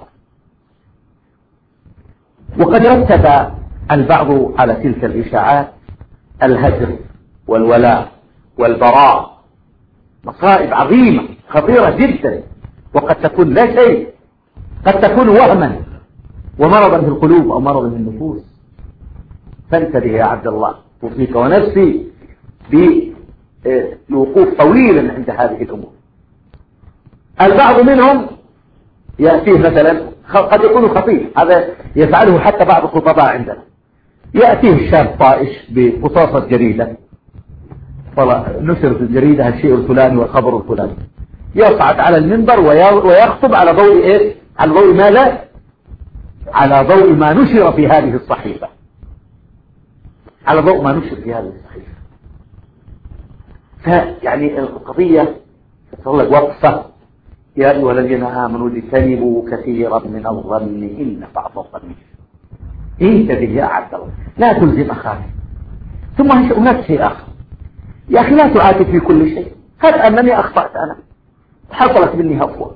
وقد رتب البعض على تلك الإشاعات الهجر والولاء والبراء، مصائب عظيمة خطيرة جدا، وقد تكون لا شيء، قد تكون وهما ومرضا في القلوب أو مرضا في النفوس. فانتبه يا عبد الله، وفيك ونفسي بالوقوف طويلا عند هذه الأمور. البعض منهم يأتيه مثلا، قد يكون خطير، هذا يفعله حتى بعض الخطباء عندنا، يأتيه الشاب طائش بقصاصة جريدة، نشر في الجريدة الشيء الفلاني والخبر الفلاني، يصعد على المنبر ويخطب على ضوء إيه؟ على ضوء ماذا؟ على ضوء ما نشر في هذه الصحيفة، على ضوء ما نشر في هذه الصحيفة. فيعني القضية تتطلب وقفة. يا أيها الذين آمنوا اجتنبوا كثيرا من الظن إن بعض الظن. انتبه يا عبد الله، لا تلزم أخاك. ثم هناك شيء آخر، يا أخي لا تعاتب في كل شيء. هل أنني أخطأت أنا، حصلت مني هفوة،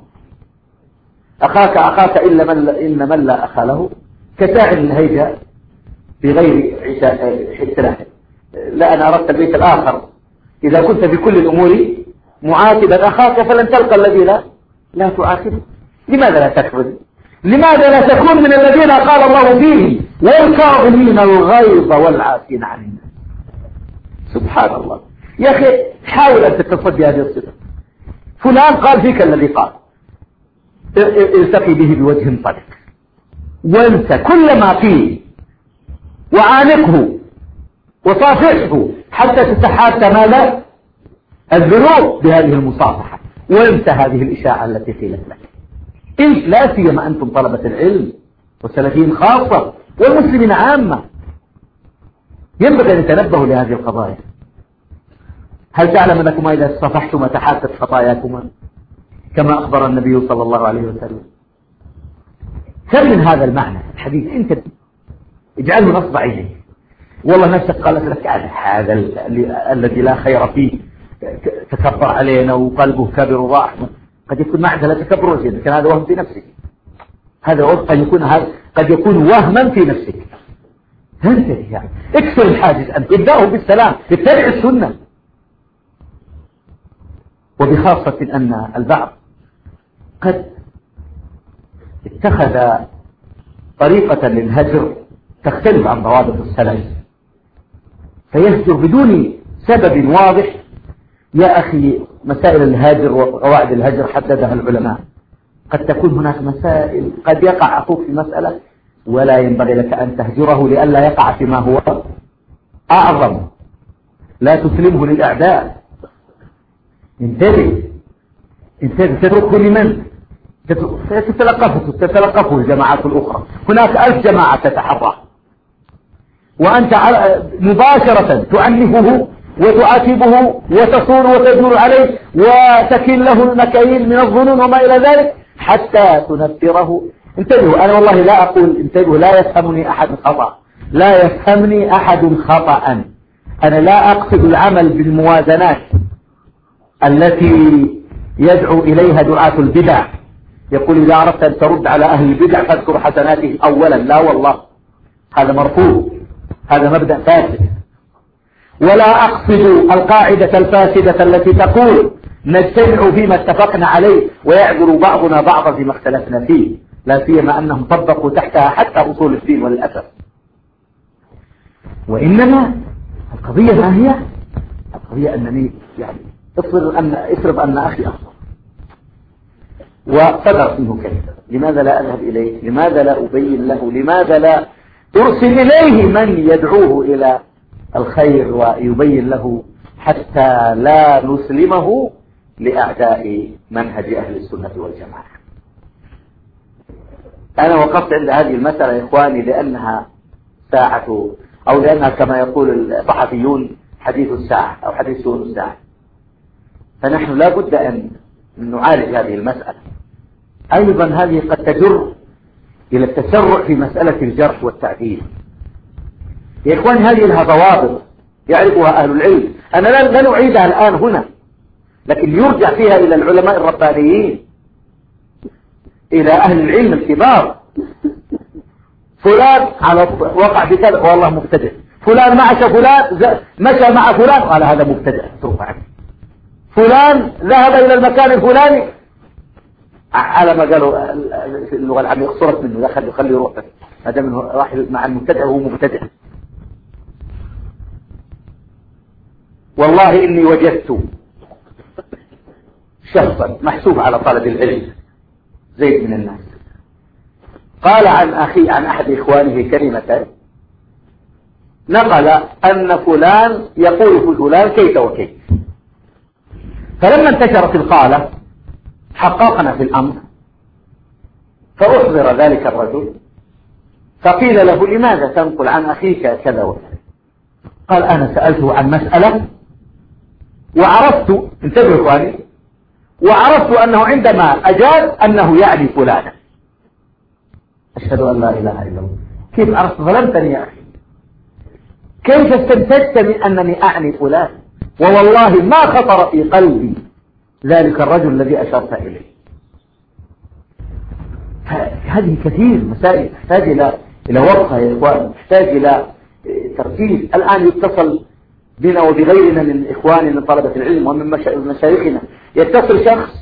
أخاك إن من لا أخا له كساعد الهيجاء بغير سلاح. لا، أنا أردت البيت الآخر، إذا كنت في كل الأمور معاتبا أخاك فلن تلقى الذي لا تعاتبه. لماذا لا تكفر؟ لماذا لا تكون من الذين قال الله فيهم والكاظمين الغيظ والعافين عن الناس؟ سبحان الله يا أخي، حاول أن تتصدي هذه الصفة. فلان قال فيك الذي قال، التقي به بوجه طلق، وانت كل ما فيه وعانقه وصافحه حتى تتحاتى ماذا؟ الذنوب بهذه المصافحة، وانسى هذه الإشاعة التي قيلت لك. انت لا سيما أنتم طلبة العلم والسلفيين خاصة والمسلمين عامة، ينبغي أن يتنبهوا لهذه القضايا. هل تعلم أنكما إذا صفحتما تحاتت خطاياكما كما أخبر النبي صلى الله عليه وسلم؟ كم من هذا المعنى الحديث انت اجعله نصب عينيك. والله نفسك قالت لك هذا الذي لا خير فيه تكبر علينا وقلبه كبر وضاح، قد يكون معك لا تكبر وزيادة، كان هذا وهم في نفسك، هذا قد يكون وهما في نفسك. انتبه يعني، اكسر الحاجز أنت، ابدأه بالسلام، اتبع السنة. وبخاصة أن البعض قد اتخذ طريقة للهجر تختلف عن ضوابط السلف، فيهجر بدون سبب واضح. يا أخي، مسائل الهاجر وقواعد الهجر حددها العلماء. قد تكون هناك مسائل قد يقع أخوك في مسألة ولا ينبغي لك أن تهجره لئلا يقع فيما هو أعظم، لا تسلمه للأعداء. انتبه تتركه لمن تتلقفه الجماعات الأخرى. هناك 1000 جماعة تتحرى، وأنت مباشرة تعنفه وتعاتبه وتصون وتدور عليه وتكل له المكاييل من الظنون وما إلى ذلك حتى تنفره. انتبهوا، أنا والله لا أقول انتبهوا، لا يفهمني أحد خطأ، لا يفهمني أحد خطأ. أنا لا أقصد العمل بالموازنات التي يدعو إليها دعاة البدع، يقول إذا أردت أن ترد على أهل البدع فاذكر حسناتهم أولا. لا والله، هذا مرفوض، هذا مبدأ فاسد. ولا أقصد القاعدة الفاسدة التي تقول نجتمع فيما اتفقنا عليه ويعذر بعضنا بعضا فيما اختلفنا فيه، لا سيما أنهم طبقوا تحتها حتى أصول الدين وللأسف. وإنما القضية ما هي؟ القضية أنني يعني افرض أن أخي أخطأ وصدر منه كلمة، لماذا لا أذهب إليه؟ لماذا لا أبين له؟ لماذا لا أرسل إليه من يدعوه إلى الخير ويبين له حتى لا نسلمه لأعداء منهج أهل السنة والجماعة؟ أنا وقفت عند هذه المسألة يا إخواني لأنها ساعة، أو لأنها كما يقول الصحفيون حديث الساعة أو حديث سور الساعة. فنحن لا بد أن نعالج هذه المسألة. أيضا هذه قد تجر إلى التسرع في مسألة الجرح والتعديل. يا إخواني هذه لها ضوابط يعرفها أهل العلم، أنا لا نعيدها الآن هنا، لكن يرجع فيها إلى العلماء الربانيين، إلى أهل العلم الكبار. فلان على وقع في كذا والله مبتدع، فلان مشى مع فلان قال هذا مبتدع اترك عنه، فلان ذهب إلى المكان الفلاني على ما قالوا اللغة العامية اخسرت منه، خلي يروح، ما دام راح مع المبتدع وهو مبتدع. والله إني وجدت شخصا محسوب على طلب العلم زيد من الناس قال عن أحد إخوانه كلمة نقل أن فلان يقول في فلان كيف وكيف، فلما انتشرت القالة حققنا في الأمر، فأحضر ذلك الرجل فقيل له لماذا تنقل عن أخيك كذا وكذا؟ قال أنا سألته عن مسألة وعرفت، انتبهوا إخواني، وعرفت أنه عندما أجاب أنه يعني فلانا. أشهد أن لا إله إلا الله. كيف عرفت؟ ظلمتني يا أخي، كيف استنتجت من أنني أعني فلان؟ ووالله ما خطر في قلبي ذلك الرجل الذي أشرت إليه. هذه كثير مسائل تحتاج إلى وقفة يا إخوان، تحتاج إلى تركيز. الآن يتصل بنا وبغيرنا من إخواننا من طلبة العلم ومن مشايخنا، يتصل شخص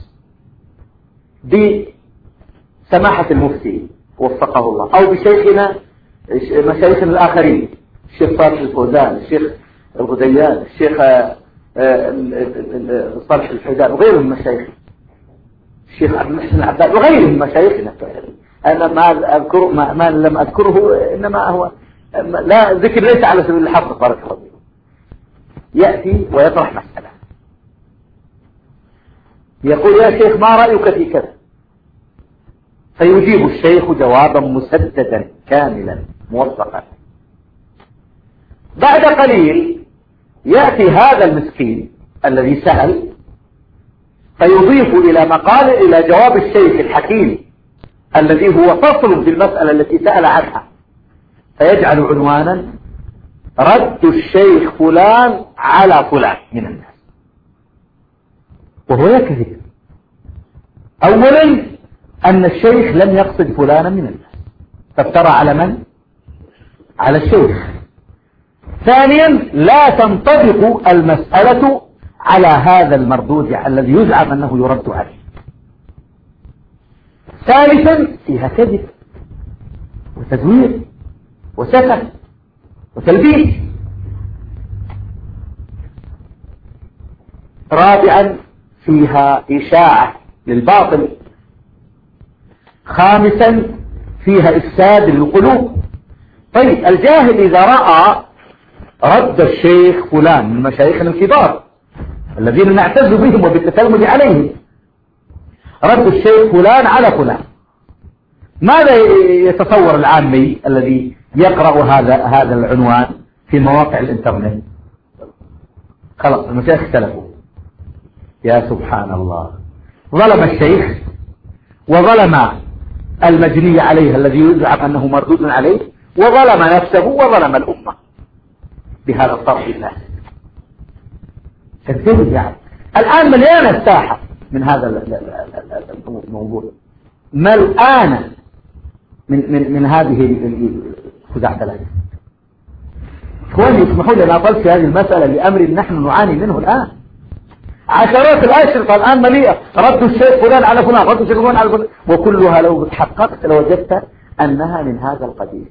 بسماحة المفتي وفقه الله أو بشيخنا مشايخنا الآخرين، الشيخ صالح الفوزان، الشيخ الغديان، الشيخ صالح الحيدان وغيرهم من مشايخ، الشيخ عبد المحسن العباد وغيرهم من مشايخنا. أنا ما لم أذكره إنما هو لا ذكر ليس على سبيل الحفظ، بارك الله فيكم. يأتي ويطرح مسألة، يقول يا شيخ ما رأيك في كذا؟ فيجيب الشيخ جوابا مسددا كاملا موثقا. بعد قليل يأتي هذا المسكين الذي سأل فيضيف إلى جواب الشيخ الحكيم الذي هو فصل في المسألة التي سأل عنها، فيجعل عنوانا رد الشيخ فلان على فلان من الناس، وهو يكذب. أولا أن الشيخ لم يقصد فلانا من الناس، فافترى على من؟ على الشيخ. ثانيا لا تنطبق المسألة على هذا المردود الذي يزعم أنه يرد عليه. ثالثا فيها كذب وتزوير وسفه وتلبيس. رابعا فيها إشاعة للباطل. خامسا فيها إفساد للقلوب. طيب الجاهل إذا رأى رد الشيخ فلان من مشايخنا الكبار الذين نعتز بهم وبالتتلمذ عليهم، رد الشيخ فلان على فلان، ماذا يتصور العامي الذي يقرأ هذا العنوان في مواقع الانترنت؟ خلاص المشايخ اختلفوا. يا سبحان الله، ظلم الشيخ وظلم المجني عليه الذي يزعم أنه مردود عليه، وظلم نفسه وظلم الأمة بهذا الطرح الناس. كثير يعني الآن مليانة الساحة من هذا الموضوع، ملآنة من هذه الخداع ثلاثة. اخواني اسمحوا لي أن أطلت في هذه المسألة لأمر نحن نعاني منه الآن. عشرات الأشرطة الآن مليئة، ردوا الشيخ فلان على فلان، ردوا الشيخ فلان على فلان، وكلها لو حققت لوجدت أنها من هذا القبيل.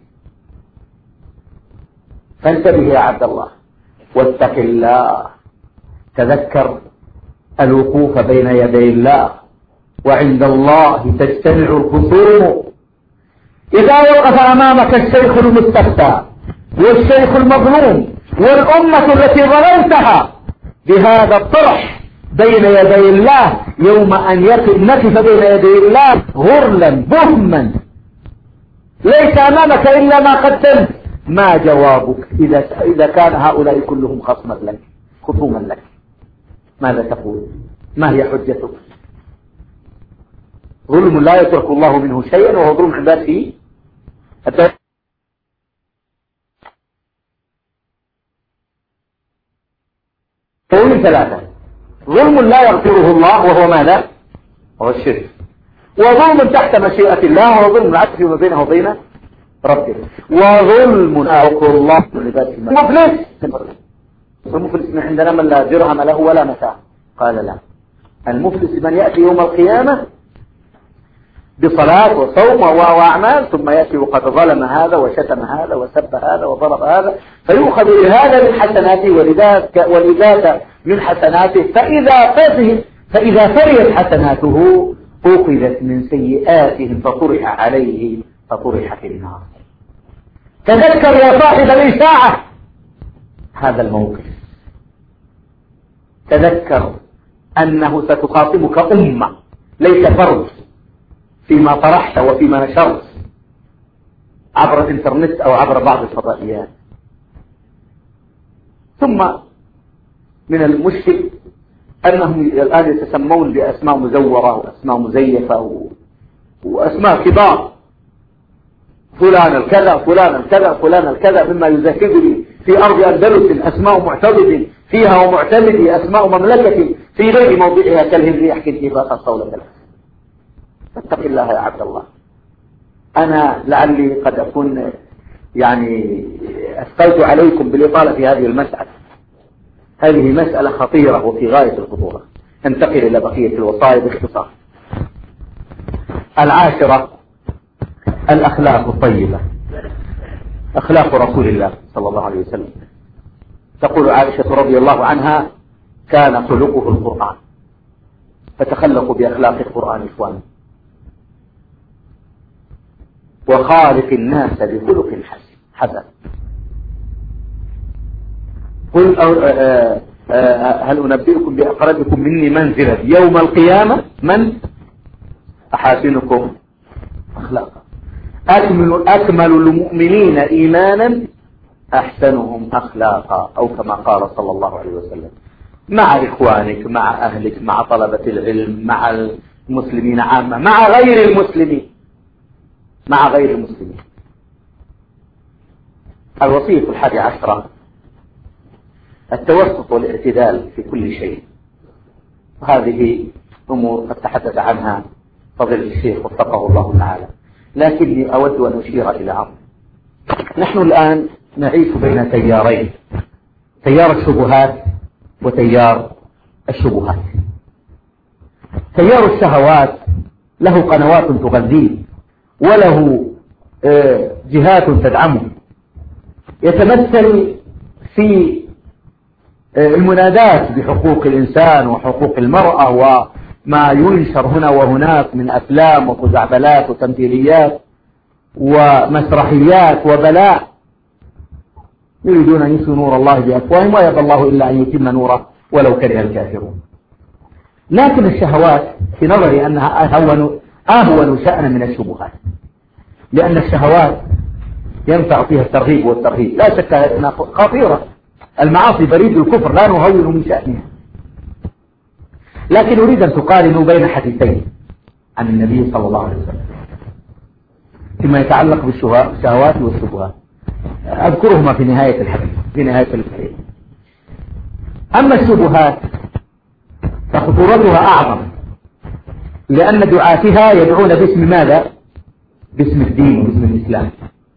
فانتبه يا عبد الله واتق الله، تذكر الوقوف بين يدي الله، وعند الله تجتمع الخصوم. إذا وقف أمامك الشيخ المستفتى والشيخ المظلوم والأمة التي ظلمتها بهذا الطرح بين يدي الله، يوم أن نقف بين يدي الله غرلا بهما ليس أمامك إلا ما قدمت. ما جوابك إذا كان هؤلاء كلهم خصوما لك؟ ماذا تقول؟ ما هي حجتك؟ ظلم لا يترك الله منه شيئا، وهو ظلم عباد فيه قول ثلاثة: ظلم لا يغفره الله وهو ماذا؟ هو الشرك. وظلم تحت مشيئة الله وهو ظلم العدل فيما بينه وبين ربه. وظلم لا يغفر الله لعباده. المفلس من عندنا من لا درهم له ولا متاع. قال لا، المفلس من يأتي يوم القيامة بصلاة وصوم وأعمال، ثم يأتي وقد ظلم هذا وشتم هذا وسب هذا وضرب هذا، فيؤخذ لهذا من حسناته ولذاك من حسناته، فإذا فريت حسناته أخذت من سيئاتهم فطرح عليه فطرح في النار. تذكر يا صاحب الإشاعة هذا الموقف، تذكر أنه ستخاطبك أمة ليس فرد فيما طرحت وفيما نشرت عبر الانترنت أو عبر بعض الفضائيات. ثم من المشكل أنهم الآن يتسمون بأسماء مزورة وأسماء مزيفة وأسماء كبار، فلان الكذا فلان الكذا فلان الكذا، مما يذكرني في أرض أندلس أسماء معتمد فيها ومعتمد أسماء مملكة في غير موضعها كالهند يحكي الإباقة صولة ثلاث. فاتق الله يا عبد الله. أنا لعلي قد أكون أثقلت عليكم بالإطالة في هذه المسألة. هذه مسألة خطيرة وفي غاية الخطورة. انتقل إلى بقية الوصايا باختصار. العاشرة: الأخلاق الطيبة، أخلاق رسول الله صلى الله عليه وسلم. تقول عائشة رضي الله عنها: كان خلقه القرآن، فتخلقوا بأخلاق القرآن إخواني، وخالق الناس بخلق حسن. قل هل أنبئكم بأقربكم مني منزلة يوم القيامة؟ من أحاسنكم أخلاقا. أكمل المؤمنين إيمانا أحسنهم أخلاقا، أو كما قال صلى الله عليه وسلم. مع إخوانك، مع أهلك، مع طلبة العلم، مع المسلمين عامة، مع غير المسلمين. الوصية 11: التوسط والاعتدال في كل شيء. هذه أمور قد تحدث عنها فضيلة الشيخ وفقه الله تعالى، لكني أود أن أشير إلى أمر. نحن الآن نعيش بين تيارين: تيار الشبهات وتيار الشبهات. تيار الشهوات له قنوات تغذيه وله جهات تدعمه، يتمثل في المنادات بحقوق الإنسان وحقوق المرأة وما ينشر هنا وهناك من أفلام وخزعبلات وتمثيليات ومسرحيات وبلاء، يريدون أن يطفئوا نور الله بأفواههم ويأبى الله إلا أن يتم نوره ولو كره الكافرون. لكن الشهوات في نظري أنها أهون شأنا من الشبهات، لأن الشهوات ينفع فيها الترغيب والترهيب، لا شك أنها خطيرة. المعاصي بريد الكفر، لا نهون من شأنها. لكن أريد أن تقارنوا بين حديثين عن النبي صلى الله عليه وسلم فيما يتعلق بالشهوات والشبهات، أذكرهما في نهاية الحديث، في نهاية الحديث. أما الشبهات فخطورتها أعظم، لأن دعاتها يدعون باسم ماذا؟ باسم الدين وباسم الإسلام،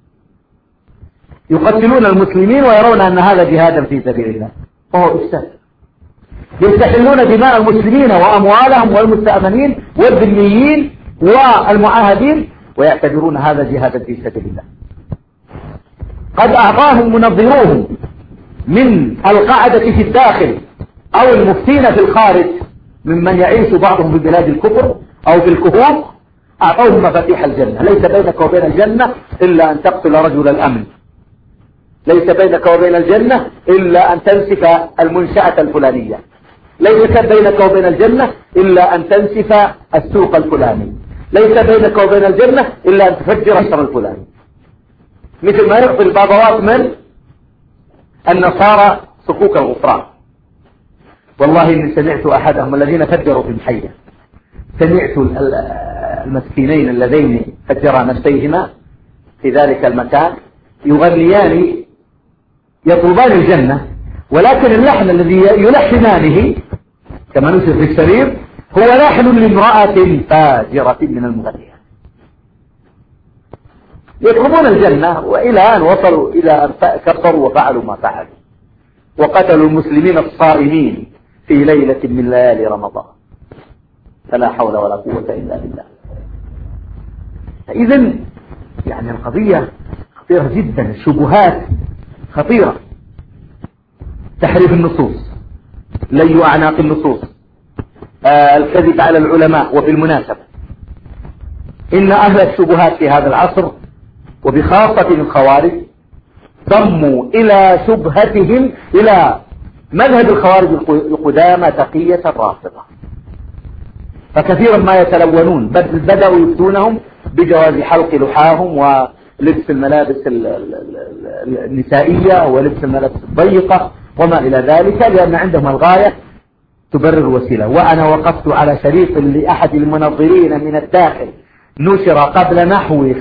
يقتلون المسلمين ويرون أن هذا جهادا في سبيل الله، وهو إفساد. يستحلون دماء المسلمين وأموالهم والمستأمنين والذميين والمعاهدين ويعتبرون هذا جهادا في سبيل الله. قد أعطاهم منظروهم من القاعدة في الداخل أو المفتين في الخارج ممن يعيش بعضهم في بلاد الكفر أو في الكهوف، أعطوهم مفاتيح الجنة. ليس بينك وبين الجنة إلا أن تقتل رجل الأمن، ليس بينك وبين الجنة إلا أن تنسف المنشأة الفلانية، ليس بينك وبين الجنة إلا أن تنسف السوق الفلاني، ليس بينك وبين الجنة إلا أن تفجر الشر الفلاني، مثل ما يعطي البابوات من النصارى صكوك الغفران. والله إني سمعت أحدهم الذين فجروا في المحية، سمعت المسكينين اللذين فجرا نفسيهما في ذلك المكان يغنيان يطلبان الجنة، ولكن اللحن الذي يلحنانه كما نشر في الشريط هو لحن لامرأة فاجرة من المغنيات يطلبون الجنة، وإلى أن وصلوا إلى أن كفروا وفعلوا ما فعلوا وقتلوا المسلمين الصائمين في ليلة من ليالي رمضان. فلا حول ولا قوة إلا بالله. إذن يعني القضية خطيرة جدا، الشبهات خطيرة، تحريف النصوص، لي أعناق النصوص، الكذب على العلماء. وبالمناسبة إن أهل الشبهات في هذا العصر وبخاصة الخوارج ضموا إلى شبهتهم إلى مذهب الخوارج القدامى تقية الرافضة، فكثيرا ما يتلونون، بدأوا يفتونهم بجواز حلق لحاهم ولبس الملابس النسائية ولبس الملابس الضيقة وما إلى ذلك، لأن عندهم الغاية تبرر الوسيلة. وأنا وقفت على شريط لأحد المنظرين من الداخل نشر قبل نحو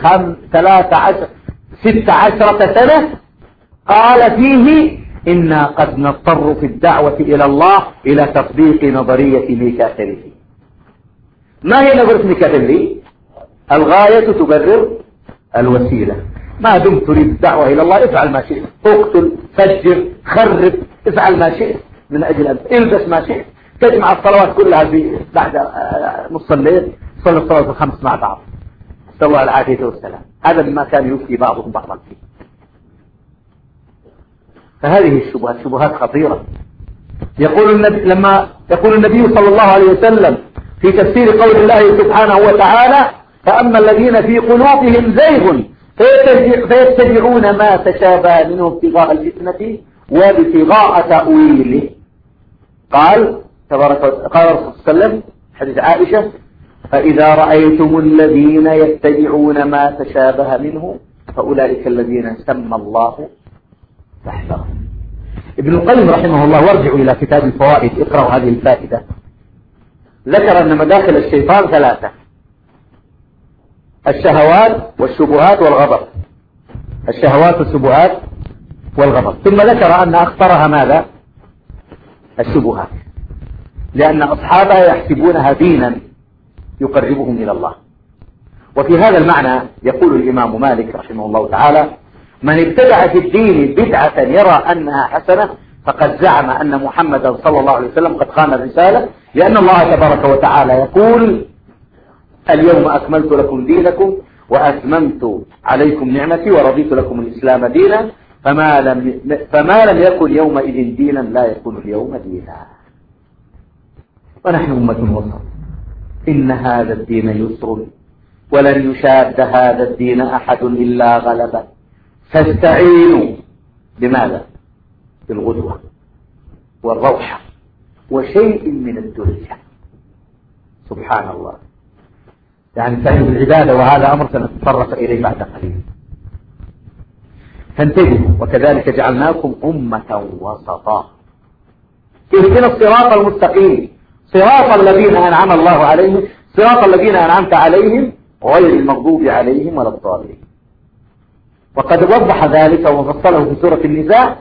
16 سنة، قال فيه إنا قد نضطر في الدعوة إلى الله إلى تطبيق نظرية ميكافيلي. ما هي نظرية ميكافيلي؟ الغاية تبرر الوسيلة. ما دمت تريد الدعوة إلى الله افعل ما شئت، اقتل، فجر، خرب، افعل ما شئت من أجل أن البس ما شئت، تجمع الصلوات كلها بعد نص الليل، صلى الصلاة الخمس مع بعض، نسأل الله العافية والسلام. هذا مما كان يفتي بعضهم بعضا فيه. فهذه الشبهات شبهات خطيرة. لما يقول النبي صلى الله عليه وسلم في تفسير قول الله سبحانه وتعالى فأما الذين في قلوبهم زيغ فيتبعون ما تشابه منه ابتغاء الفتنة وابتغاء تأويله. قال تبارك قال الرسول صلى الله عليه وسلم حديث عائشة فإذا رأيتم الذين يتبعون ما تشابه منه فأولئك الذين سمى الله فاحذروا. ابن القيم رحمه الله، وارجعوا إلى كتاب الفوائد اقرأوا هذه الفائدة، ذكر أن مداخل الشيطان 3: الشهوات والشبهات والغضب، الشهوات والشبهات والغضب. ثم ذكر أن أخطرها ماذا؟ الشبهات، لأن أصحابها يحسبونها دينا يقربهم إلى الله. وفي هذا المعنى يقول الإمام مالك رحمه الله تعالى من ابتدع في الدين بدعة يرى أنها حسنة فقد زعم أن محمدا صلى الله عليه وسلم قد خان الرسالة، لأن الله تبارك وتعالى يقول اليوم أكملت لكم دينكم وأتممت عليكم نعمتي ورضيت لكم الإسلام دينا فما لم يكن يومئذ دينا لا يكون اليوم دينا. ونحن أمة وسط، إن هذا الدين يسر ولن يشاد هذا الدين أحد إلا غلبه، فاستعينوا بماذا؟ بالغدوة والروحة وشيء من الدنيا. سبحان الله، يعني تعين بالعبادة، وهذا أمر سنتطرق إليه بعد قليل. فانتبهوا، وكذلك جعلناكم أمة وسطا اهدنا الصراط المستقيم صراط الذين أنعم الله عليهم صراط الذين أنعمت عليهم غير المغضوب عليهم ولا الضالين. وقد وضح ذلك وفصله في سورة النساء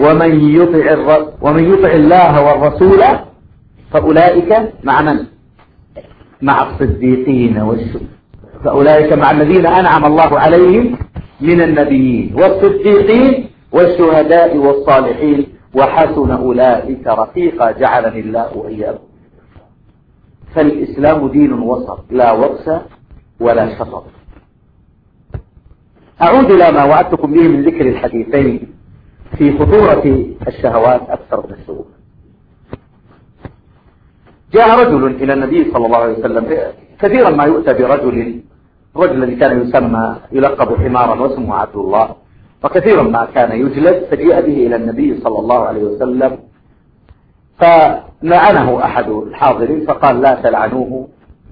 ومن يطع الله والرسول فأولئك مع من؟ مع الصديقين فأولئك مع الذين أنعم الله عليهم من النبيين والصديقين والشهداء والصالحين وحسن أولئك رفيقا جعلني الله وإياكم. فالإسلام دين وسط لا وقس ولا شطط. أعود إلى ما وعدتكم به من ذكر الحديثين في خطورة الشهوات أكثر من الشهوات. جاء رجل إلى النبي صلى الله عليه وسلم، كثيرا ما يؤتى برجل كان يسمى يلقب حمارا واسمه عبد الله، وكثيرا ما كان يجلد، فجاء به إلى النبي صلى الله عليه وسلم فلعنه أحد الحاضرين فقال لا تلعنوه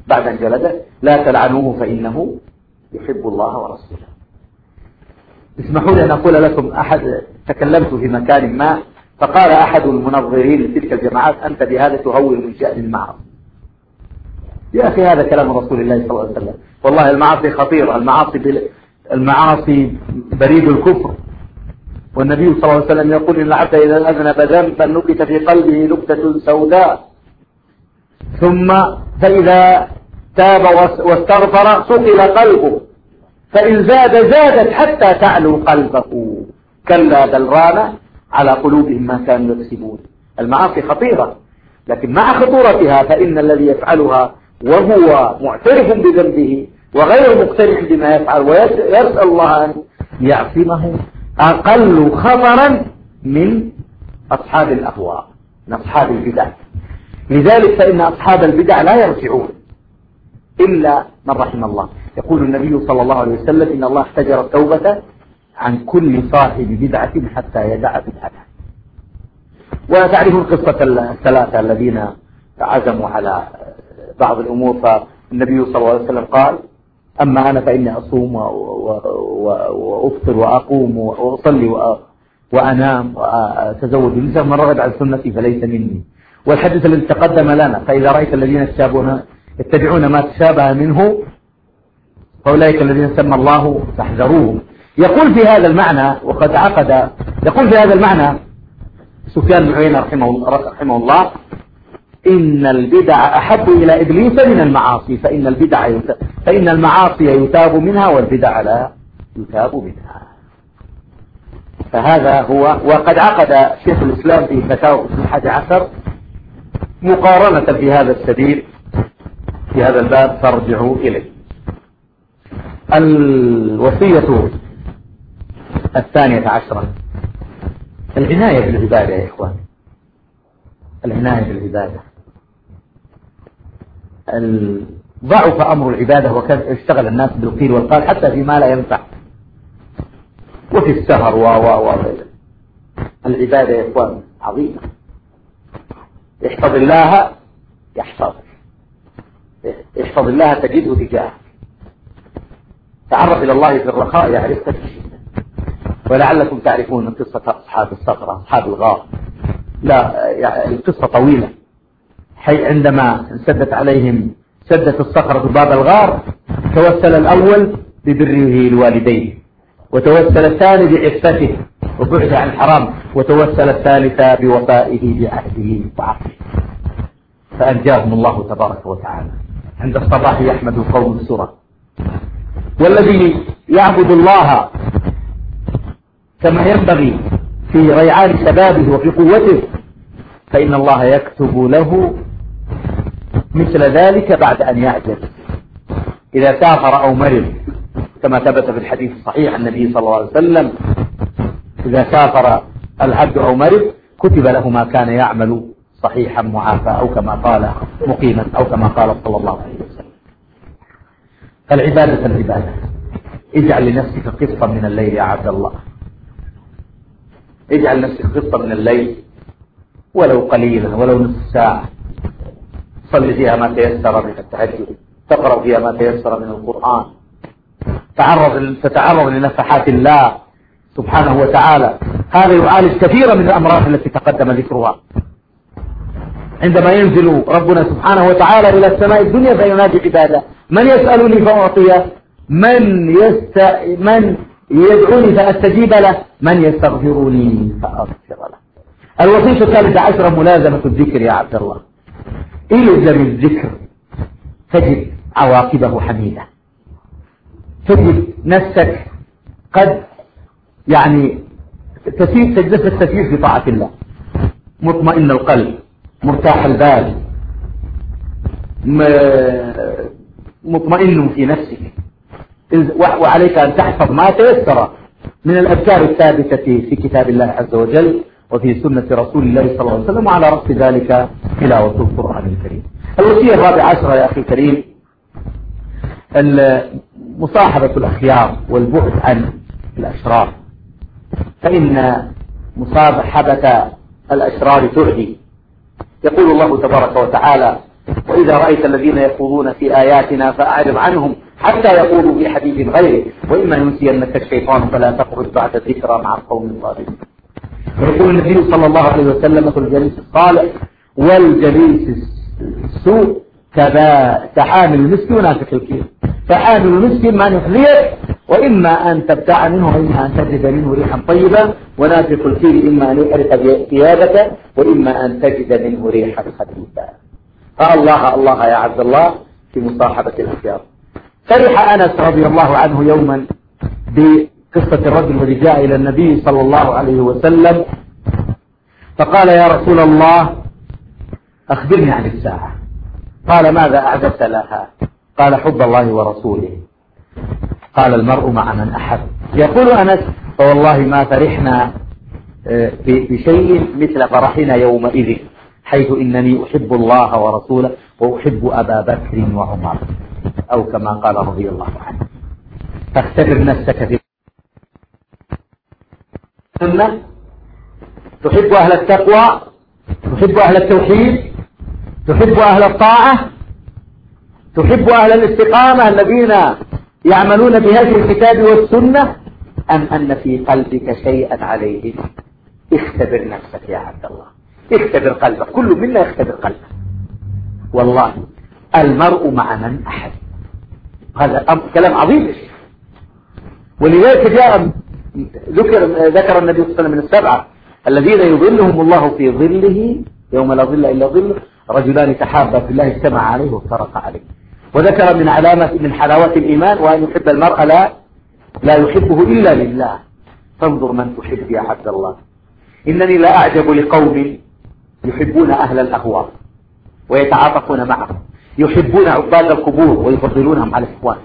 بعد أن جلده: لا تلعنوه فإنه يحب الله ورسوله. اسمحوا لي أن أقول لكم، تكلمت في مكان ما فقال أحد المنظرين لتلك الجماعات: أنت بهذا تهول من شأن المعاصي. يا أخي هذا كلام رسول الله صلى الله عليه وسلم. والله المعاصي خطيرة، المعاصي بريد الكفر. والنبي صلى الله عليه وسلم يقول: إن العبد إذا أذنب ذنبا نكت في قلبه نكتة سوداء، ثم فإذا تاب واستغفر صقل قلبه، فإن زادت حتى تعلو قلبه، كلا بل ران على قلوبهم ما كانوا يكسبون. المعاصي خطيرة، لكن مع خطورتها فإن الذي يفعلها وهو معترف بذنبه وغير مقتنع بما يفعل ويسأل الله أن يعصمه أقل خطرا من أصحاب الأهواء، من أصحاب البدع. لذلك فإن أصحاب البدع لا يرجعون إلا من رحم الله. يقول النبي صلى الله عليه وسلم: إن الله احتجر التوبة عن كل صاحب بدعة حتى يدع بدعته. وتعرفون قصة الثلاثة الذين عزموا على بعض الأمور، فالنبي صلى الله عليه وسلم قال: أما أنا فإني أصوم وأفطر وأقوم وأصلي وأنام وأتزوج النساء، من رغب عن سنتي فليس مني. والحديث الذي تقدم لنا: فإذا رأيت الذين يتبعون ما تشابه منه فأولئك الذين سمى الله فاحذروهم. يقول في هذا المعنى يقول في هذا المعنى سفيان بن عيينة رحمه الله: إن البدع أحب إلى إبليس من المعاصي، فإن المعاصي يتاب منها والبدع لا يتاب منها. فهذا هو. وقد عقد شيخ الإسلام في فتاوى 11 مقارنة في هذا السبيل، في هذا الباب، فارجعوا إليه. الوصية 12 العناية بالعبادة يا إخوان، العناية بالعبادة. ضعف أمر العبادة وكان اشتغل الناس بالقيل والقال حتى فيما لا ينفع، وفي السهر العبادة يا إخوان عظيمة. احفظ الله يحفظك، احفظ الله تجده تجاهك، تعرف إلى الله في الرخاء يعرفك في الشدة. ولعلكم تعرفون قصة أصحاب الصخرة، أصحاب الغار. لا يعني القصة طويلة. عندما انسدت عليهم سدت الصخرة باب الغار، توسل الأول ببره الوالدين، وتوسل الثاني بعفته وبعد عن الحرام، وتوسل الثالث بوفائه بعهده وعقله، فأنجاهم الله تبارك وتعالى. عند الصباح يحمد القوم السرى. والذي يعبد الله كما ينبغي في ريعان شبابه وفي قوته فإن الله يكتب له مثل ذلك بعد أن يعجز. إذا سافر أو مرض كما ثبت في الحديث الصحيح عن النبي صلى الله عليه وسلم: إذا سافر العبد أو مرض كتب له ما كان يعمل صحيحا معافى، أو كما قال مقيما، أو كما قال صلى الله عليه وسلم. العبادة العبادة. اجعل لنفسك قسطا من الليل يا عبد الله، اجعل لنفسك قسطا من الليل ولو قليلا، ولو نصف ساعة، صل فيها ما تيسر من التهجد، تقرأ فيها ما تيسر من القرآن، تتعرض لنفحات الله سبحانه وتعالى. هذا يعالج كثيرا من الأمراض التي تقدم ذكرها. عندما ينزل ربنا سبحانه وتعالى إلى السماء الدنيا فينادي عباده: من يسألني فأعطيه، من يدعوني فأستجيب له، من يستغفرني فأغفر له. الوصية 13 ملازمة الذكر يا عبد الله. إلزم الذكر تجد عواقبه حميدة، تجد نفسك قد يعني تسير في طاعة الله، مطمئن القلب، مرتاح البال، مطمئن في نفسك. وعليك أن تحفظ ما تيسر من الأذكار الثابتة في كتاب الله عز وجل وفي سنة رسول الله صلى الله عليه وسلم، وعلى رأس ذلك تلاوة القرآن الكريم. الوصية 14 يا أخي الكريم: مصاحبة الأخيار والبعد عن الأشرار، فإن مصاحبة الأشرار تعدي. يقول الله تبارك وتعالى: وإذا رأيت الذين يخوضون في آياتنا فأعرض عنهم حتى يقولوا في حديث غيره وإما ينسينك الشيطان فلا تقعد بعد الذكرى مع القوم الظالمين. يقول النبي صلى الله عليه وسلم في الجليس الصالح والجليس السوء كحامل المسك ونافخ الكير. فحامل المسك ما نخليه وإما أن تبتاع منه وإما أن تجد منه ريحا طيبة، ونافخ الكير إما أن يحرق ثيابك وإما أن تجد منه ريحا خبيثا. فالله الله يا عبد الله في مصاحبة الأخيار. فرح أنس رضي الله عنه يوما بقصة الرجل الذي جاء إلى النبي صلى الله عليه وسلم فقال يا رسول الله أخبرني عن الساعة. قال ماذا أعددت لها؟ قال حب الله ورسوله. قال المرء مع من أحب. يقول أنس فوالله ما فرحنا بشيء مثل فرحنا يومئذ، حيث إنني أحب الله ورسوله وأحب أبا بكر وعمر، أو كما قال رضي الله عنه. فاختبر نفسك في السنة، تحب أهل التقوى، تحب أهل التوحيد، تحب أهل الطاعة، تحب أهل الاستقامة الذين يعملون بهذه الكتاب والسنة، أم أن في قلبك شيئا عليه؟ اختبر نفسك يا عبد الله، اختبر قلبك، كل منا يختبر قلبك. والله المرء مع من أحب، هذا كلام عظيم. ولذلك ذكر النبي صلى الله عليه وسلم من السبعة الذين يظلهم الله في ظله يوم لا ظل إلا ظله رجلان تحابا في الله اجتمع عليه وافترقا عليه. وذكر من علامة من حلاوة الإيمان وأن يحب المرء لا يحبه إلا لله. فانظر من تحب يا عبد الله. إنني لا أعجب لقوم يحبون أهل الأهواء ويتعاطفون معهم، يحبون عباد القبور ويفضلونهم على إخوانهم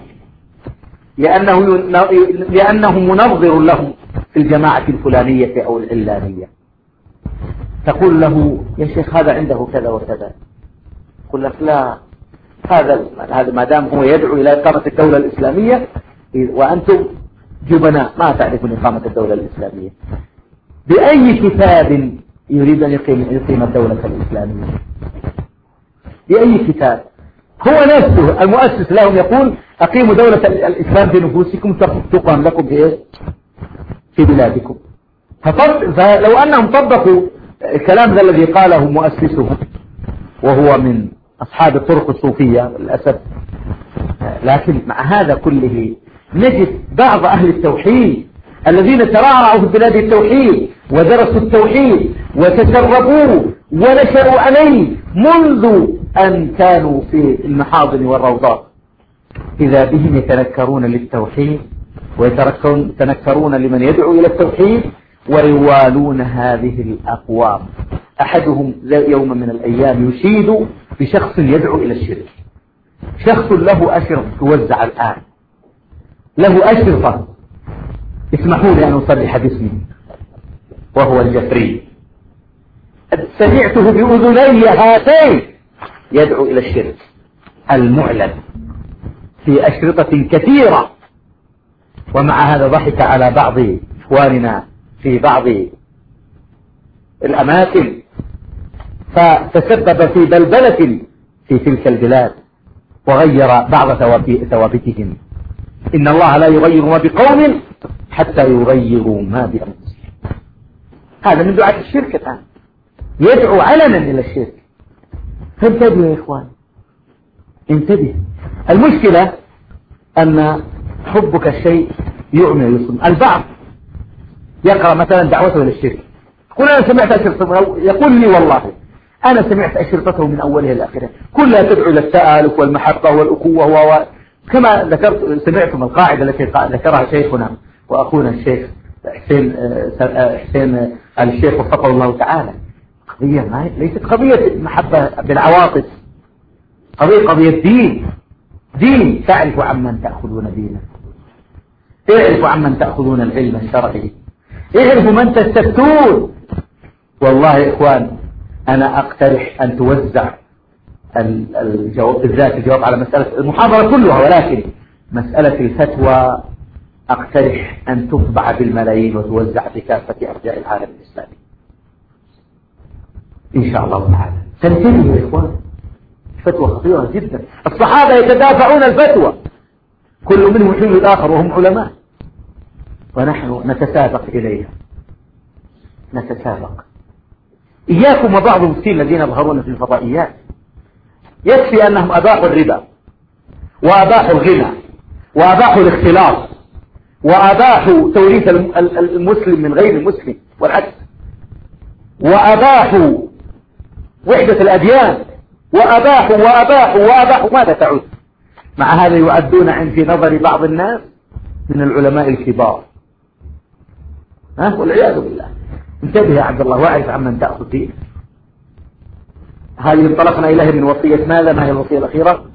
لأنه منظر لهم في الجماعة الفلانية أو العلانية. تقول له يا شيخ هذا عنده كذا وكذا، يقول لك لا، هذا ما دام هو يدعو إلى إقامة الدولة الإسلامية وأنتم جبناء ما تعرفون إقامة الدولة الإسلامية. بأي كتاب يريد أن يقيم الدولة الإسلامية؟ بأي كتاب؟ هو نفسه المؤسس لهم يقول أقيموا دولة الإسلام في نفوسكم تقام لكم في بلادكم. فلو أنهم طبقوا الكلام ذا الذي قاله مؤسسه وهو من أصحاب الطرق الصوفية للأسف، لكن مع هذا كله نجد بعض أهل التوحيد الذين ترعرعوا في بلاد التوحيد ودرسوا التوحيد وتشربوه ونشروا عليه منذ أن كانوا في المحاضن والروضات، إذا بهم يتنكرون للتوحيد ويتنكرون لمن يدعو إلى التوحيد ويوالون هذه الأقوام. أحدهم يوم من الأيام يشيد بشخص يدعو إلى الشرك، شخص له أشرطة توزع الآن، له أشرطة، اسمحوا لي أن أصرح باسمي، وهو الجفري. سمعته بأذني هاتين يدعو إلى الشرك المعلن في أشرطة كثيرة. ومع هذا ضحك على بعض إخواننا في بعض الأماكن فتسبب في بلبلة في تلك البلاد وغير بعض ثوابتهم. إن الله لا يغير ما بقوم حتى يغيروا ما بأنفسهم. هذا من دعاة الشرك الآن، يدعو علنا إلى الشرك. فانتبهوا يا إخوان، انتبه. المشكلة أن حبك الشيء يعمي ويصم. البعض يقرأ مثلا دعوته إلى الشرك، يقول أنا سمعت أشرطته، يقول لي والله أنا سمعت أشرطته من أولها إلى آخرها كلها تدعو إلى التآلف والمحبة والأخوة كما ذكرت. سمعتم القاعدة التي ذكرها شيخنا وأخونا الشيخ حسين الشيخ وفقه الله تعالى. قضية ليست قضية محبة بالعواطف، قضية دين. تعرفوا عمن تأخذون دينه، اعرفوا عمن تأخذون العلم الشرعي، اعرفوا من تستفتون. والله يا إخوان أنا أقترح أن توزع الجواب على مسألة المحاضرة كلها، ولكن مسألة الفتوى أقترح أن تطبع بالملايين وتوزع في كافة أرجاء العالم الإسلامي إن شاء الله تعالى. تنتبهوا يا إخوان، فتوى خطيرة جدا. الصحابة يتدافعون الفتوى، كل منهم يحيل الآخر وهم علماء، ونحن نتسابق إليها، نتسابق. إياكم وبعض المفتين الذين يظهرون في الفضائيات، يكفي أنهم أباحوا الربا وأباحوا الغنى وأباحوا الاختلاط وأباحوا توريث المسلم من غير المسلم والعكس، وأباحوا وحدة الأديان، وأباحوا ماذا تعود؟ مع هذا يعدون في نظر بعض الناس من العلماء الكبار، والعياذ بالله. انتبه يا عبد الله، واعرف عمن تأخذ دين. هذه انطلقنا إليه من وصية ماذا؟ ما هي الوصية الأخيرة؟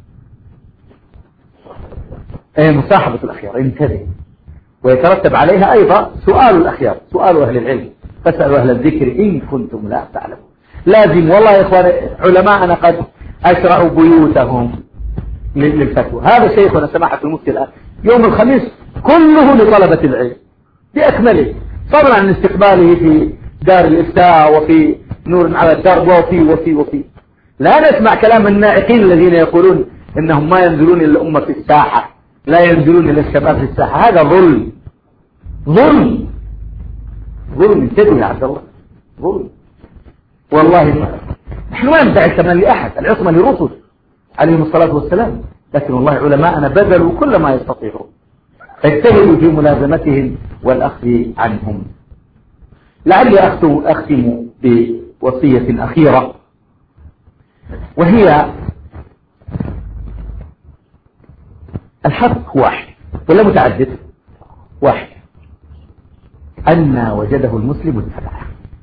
مصاحبة الأخيار. انتبه، ويترتب عليها أيضا سؤال الأخيار، سؤال أهل العلم، فاسألوا أهل الذكر إن كنتم لا تعلمون. لازم والله يا إخوان، علماءنا قد أشرعوا بيوتهم للفتوى. هذا شيخنا سماحة المفتي الآن يوم الخميس كله لطلبة العلم بأكمله، فضلا عن استقباله في دار الإفتاء وفي نور على الدرب وفي لا نسمع كلام الناعقين الذين يقولون إنهم ما ينزلون إلى الأمة في الساحة، لا ينزلون إلى الشباب في الساحة. هذا ظلم. انتبه يا عبد الله، ظلم والله. نحن ما ندعي الكمال لأحد، العصمة للرسل عليهم الصلاة والسلام، لكن والله علماءنا بذلوا كل ما يستطيعون، فاجتهدوا في ملازمتهم والأخذ عنهم. لعلي أختم بوصية أخيرة، وهي الحق واحد ولا متعدد؟ واحد، أن وجده المسلم اتبعه.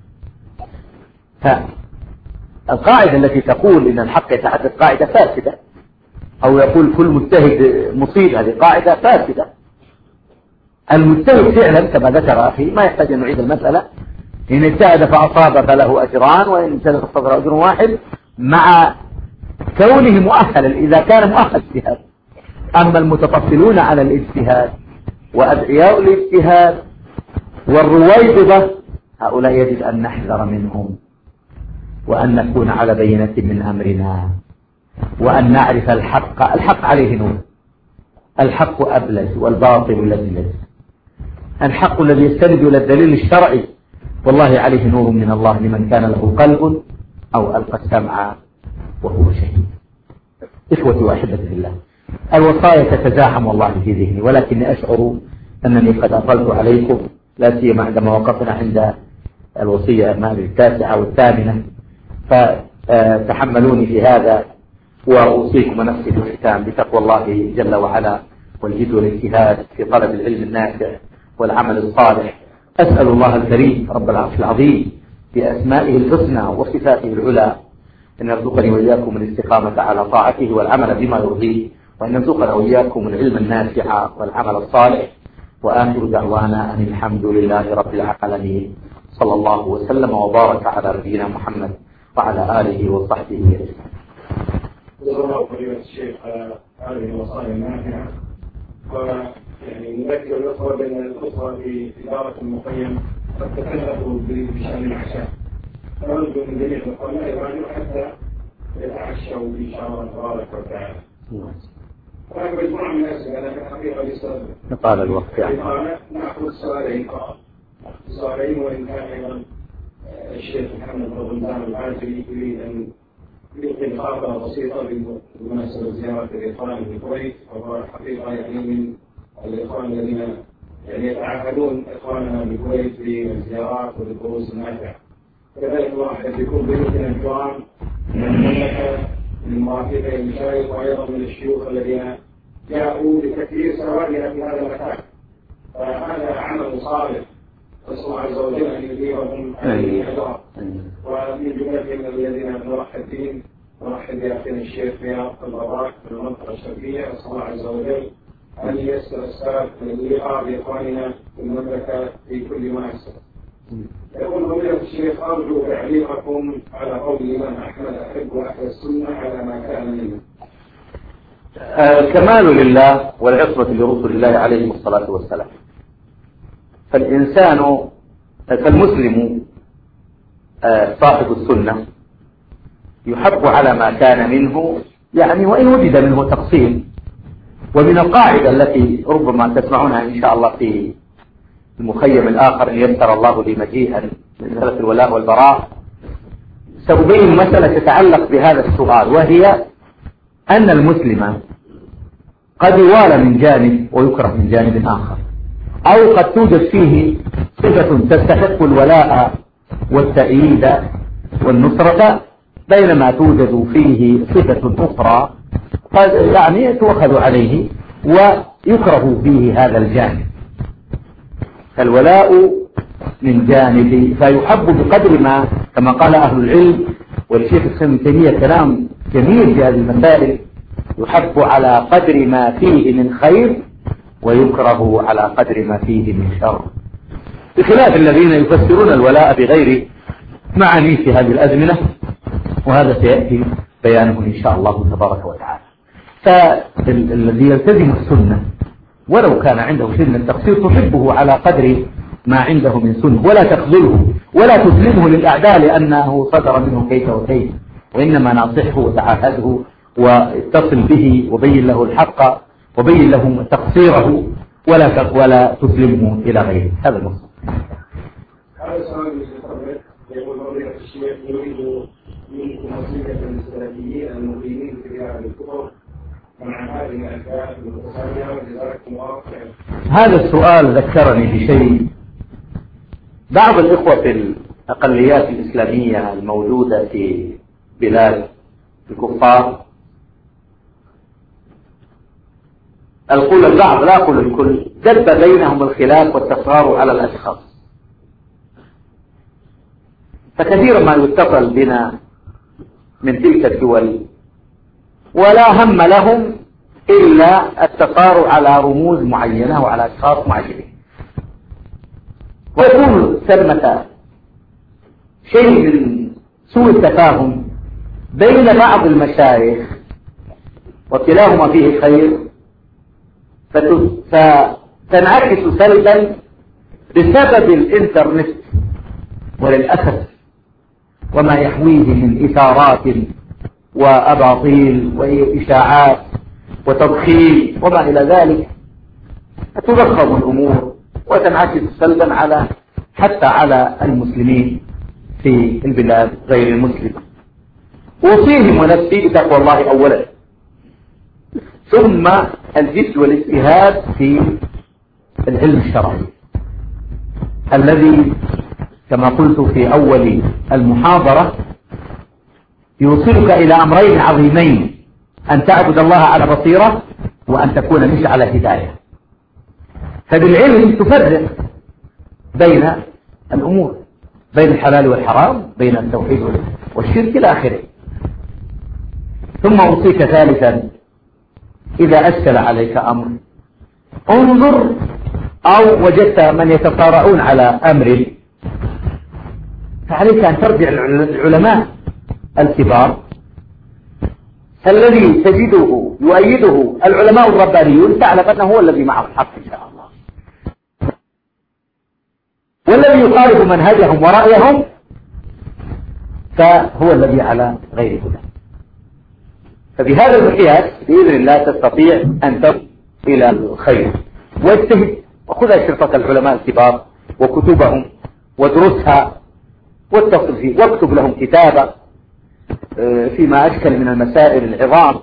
فالقاعدة التي تقول إن الحق يتعدد قاعدة فاسدة، أو يقول كل مجتهد مصيب، هذه قاعدة فاسدة. المجتهد فعلا كما ذكر أخي ما يحتاج أن نعيد المسألة، إن اجتهد فأصاب فله أجران، وإن اجتهد فاصطبر أجر واحد، مع كونه مؤهلا إذا كان مؤهل اجتهاد. أما المتطفلون على الاجتهاد وأدعياء الاجتهاد والرويبضة، هؤلاء يجب أن نحذر منهم، وأن نكون على بينة من أمرنا، وأن نعرف الحق عليه نور. الحق أبلج والباطل لجلج. الحق الذي يستند إلى الدليل الشرعي والله عليه نور من الله لمن كان له قلب أو ألقى السمع وهو شهيد. إخوتي وأحبتي في الله، الوصايا تتزاحم والله في ذهني، ولكني أشعر أنني قد أطلت عليكم، لا سيما عندما وقفنا عند الوصية التاسعة والثامنة، فتحملوني في هذا، وأوصيكم ونفسي بالختام بتقوى الله جل وعلا والجد والاجتهاد في طلب العلم النافع والعمل الصالح. أسأل الله الكريم رب العرش العظيم بأسمائه الحسنى وصفاته العلى أن يرزقني وإياكم الاستقامة على طاعته والعمل بما يرضيه، وأن يرزقنا وإياكم العلم النافع والعمل الصالح. وآخر دعوانا أن الحمد لله رب العالمين، صلى الله وسلم وبارك على نبينا محمد وعلى آله وصحبه أجمعين. جزا الله فضيلة الشيخ على هذه الوصايا النافعة. ويعني نذكر الأخوة بأن الأخوة في إدارة المخيم قد تكلفوا بشأن العشاء، فنرجو من جميع الأخوة لا يمانعوا حتى يتعشوا إن شاء الله تبارك وتعالى. هناك مجموعة من الأسئلة، أنا في الحقيقة لسه نطال الوقت يعني نأخذ سؤالين فقط، سؤالين، وإن كان أيضا الشيخ محمد بن رمضان العاجلي يريد أن يلقي خاطرة بسيطة بمناسبة زيارة الإخوان في الكويت، وهو الحقيقة يعني من الإخوان الذين يعني يتعهدون إخواننا بالكويت بالزيارات وبالدروس النافعة. كذلك واحد يكون بيوتنا الكرام من المملكة من مرافقي المشايخ وأيضا من الشيوخ الذين جاءوا لتكثير سوادنا في هذا المكان، فهذا عمل صالح، نسأل الله عز وجل أن يجيبهم هذه الأجر. ومن جملتهم الذين نرحب بهم نرحب بأخينا الشيخ رياض البراك في المنطقة الشرقية، نسأل الله عز وجل أن ييسر السبب للقاء بإخواننا في المملكة في كل ما يسر. يقول فضيلة الشيخ أرجو تعليقكم على قول الإمام أحمد أحب أهل السنة على ما كان منه. الكمال لله والعصمة لرسل الله عليه الصلاة والسلام. فالمسلم صاحب السنة يحب على ما كان منه، يعني وإن وجد منه تقصير. ومن القاعدة التي ربما تسمعونها إن شاء الله في المخيم الآخر إن يسر الله لي مجيئا من مسألة الولاء والبراء، سأبين مسألة تتعلق بهذا السؤال، وهي أن المسلم قد يوالى من جانب ويكره من جانب آخر، أو قد توجد فيه صفة تستحق الولاء والتأييد والنصرة، بينما توجد فيه صفة أخرى قد يعني تؤخذ عليه ويكره فيه هذا الجانب. الولاء من جانب فيحب بقدر ما، كما قال أهل العلم، والشيخ ابن تيمية كلام جميل في هذه المسائل، يحب على قدر ما فيه من خير ويكره على قدر ما فيه من شر، بخلاف الذين يفسرون الولاء بغير معاني في هذه الأزمنة، وهذا سيأتي بيانه إن شاء الله تبارك وتعالى. فالذي يلتزم السنة ولو كان عنده شيء من التقصير تحبه على قدر ما عنده من سنة، ولا تخذله ولا تسلمه للأعداء لأنه صدر منه كيف وكيف، وإنما ناصحه وتعاهده واتصل به وبين له الحق وبين له تقصيره ولا تسلمه إلى غيره. هذا المقصود. هذا السؤال يقول فضيلة الشيخ يريد منكم وصية للسلفيين المقيمين في ديار الكفر مع هذه الأشياء المتصالية وجزاكم الله خيرا. هذا السؤال ذكرني بشيء. بعض الإخوة في الأقليات الإسلامية الموجودة في بلاد الكفار، أقول البعض لا أقول الكل، دب بينهم الخلاف والتكرار على الأشخاص، فكثيرا ما يتصل بنا من تلك الدول ولا هم لهم إلا التقارع على رموز معينة وعلى أشخاص معينين، ويكون ثمة شيء من سوء التفاهم بين بعض المشايخ وكلاهما فيه خير، فتنعكس سلبا بسبب الإنترنت وللأسف وما يحويه من إثارات وأباطيل وإشاعات وتضخيم وما إلى ذلك، تضخم الأمور وتنعكس سلبا حتى على المسلمين في البلاد غير المسلمة. أوصيهم ونفسي بتقوى الله أولا، ثم الجد والاجتهاد في العلم الشرعي الذي كما قلت في أول المحاضرة يوصلك إلى أمرين عظيمين: أن تعبد الله على بصيرة، وأن تكون مش على هداية. فبالعلم تفرق بين الأمور، بين الحلال والحرام، بين التوحيد والشرك إلى آخره. ثم أوصيك ثالثا: إذا أشكل عليك أمر انظر، أو وجدت من يتطارعون على أمر، فعليك أن ترجع العلماء الكبار الذي تجده يؤيده العلماء الربانيون، تعلم أنه هو الذي معه الحق إن شاء الله، والذي يخالف منهجهم ورأيهم فهو الذي على غير هدى. فبهذا المقياس بإذن الله تستطيع أن تصل إلى الخير. واجتهد وخذ أشرطة العلماء الكبار وكتبهم وادرسها واتصل فيه، واكتب لهم كتابة فيما أشكل من المسائل العظام.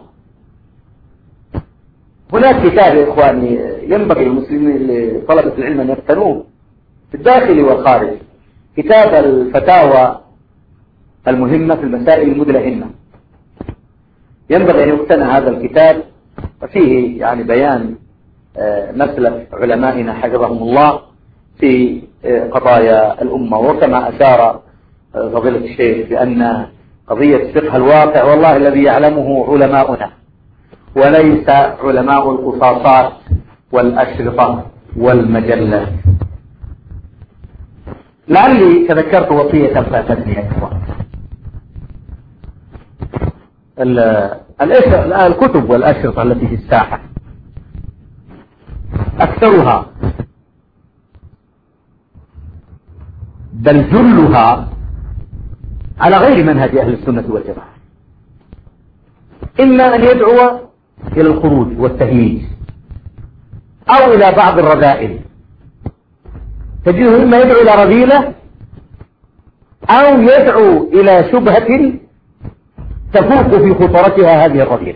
هناك كتاب يا إخواني ينبغي المسلمين لطلبة العلم أن يقتنوه في الداخل والخارج، كتاب الفتاوى المهمة في المسائل المدلهمة، ينبغي أن يقتنى هذا الكتاب، وفيه يعني بيان مسلك علمائنا حفظهم الله في قضايا الأمة. وكما أشار فضيلة الشيخ بأن قضية فقه الواقع والله الذي يعلمه علماؤنا وليس علماء القصاصات والأشرطة والمجلات. لعلي تذكرت وصية فاتتني يا إخوان. الكتب والأشرطة التي في الساحة أكثرها بل جلها على غير منهج أهل السنة والجماعة، إما أن يدعو إلى الخروج والتهييج أو إلى بعض الرذائل، تجده إما يدعو إلى رذيلة أو يدعو إلى شبهة تفوق في خطرتها هذه الرذيلة.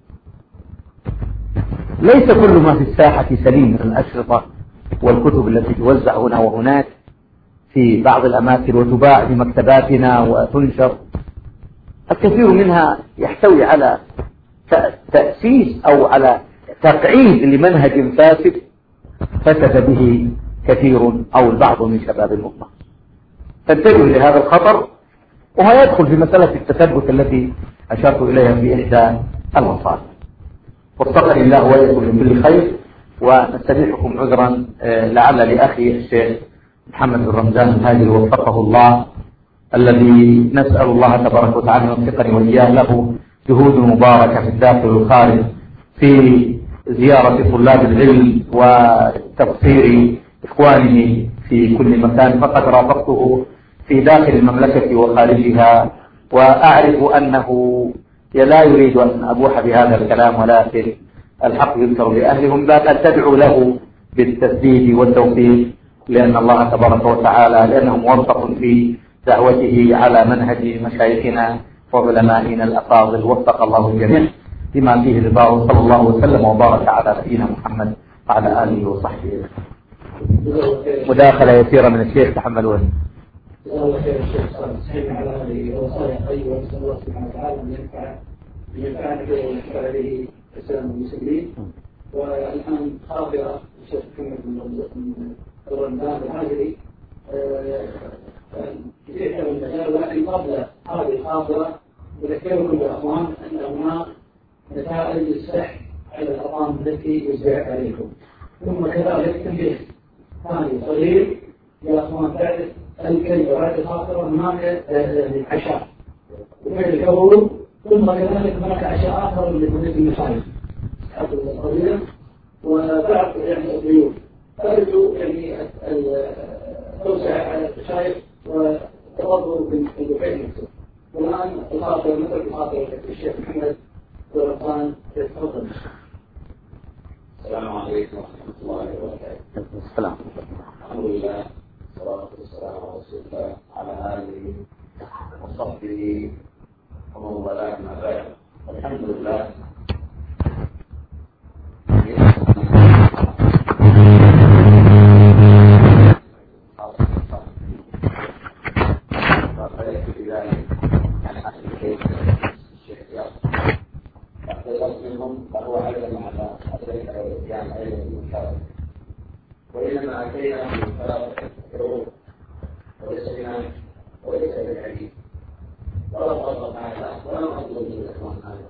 ليس كل ما في الساحة سليم من الأشرطة والكتب التي توزع هنا وهناك في بعض الأماكن وتباع في مكتباتنا وتنشر، الكثير منها يحتوي على تأسيس أو على تقعيد لمنهج فاسد فسد به كثير أو البعض من شباب الأمة. فانتبهوا لهذا الخطر، وهو يدخل في مسألة التثبت التي أشرت إليها في إحدى المصادر. وفقني الله وإياكم من كل خير، ونستميحكم عذرا لعل لأخي الشيخ محمد بن رمضان الهادي وفقه الله، الذي نسأل الله تبارك وتعالى يوفقني وإياه له جهود مباركة في الداخل والخارج في زيارة طلاب العلم وتبصير إخوانه في كل مكان، فقد رافقته في داخل المملكة وخارجها، وأعرف أنه لا يريد أن أبوح بهذا الكلام، ولكن الحق يذكر لأهلهم، لا أن تدعو له بالتسديد والتوفيق، لأن الله تبارك وتعالى لأنه موفق في دعوته على منهج مشايخنا وعلمائنا الأفاضل. وفق الله الجميع بما فيه رضاه، صلى الله وسلم وبارك على نبينا محمد وعلى آله وصحبه. مداخلة يسيرة من الشيخ تحملون. الله خير الشيخ صالح على هذه الوصايا الطيبة، ونسأل الله سبحانه وتعالى أن ينفعنا به وينفع به الإسلام والمسلمين. والآن خاطرة الشيخ محمد بن رمضان الهاجري كثير من المجال، ولكن قبل هذه الخاطرة أذكركم بالأخوان أن هناك نتائج السحب على الأرقام التي يزرع عليكم. ثم كذلك تنبيه ثاني صغير يا أخوان، بعد الكلمة بعد الخاطرة هناك عشاء وفعل الكون، ثم كذلك هناك عشاء آخر لكل المشايخ حفظ القضية وبعض يعني الضيوف. فأرجو يعني التوسع على المشايخ والتفضل بالدفعين نفسه. والآن الخاطرة مثل الخاطرة الشيخ محمد بن رمضان، تفضل. السلام عليكم ورحمة الله وبركاته. السلام. الحمد لله والصلاة والسلام على رسول الله على آله وصحبه ومن والاه ما بعد. الحمد لله. وإنما أتينا من ثلاثة حروف ولسنا وليس بالحديث ولا فضل هذا ولا فضل بالإخوان هذا،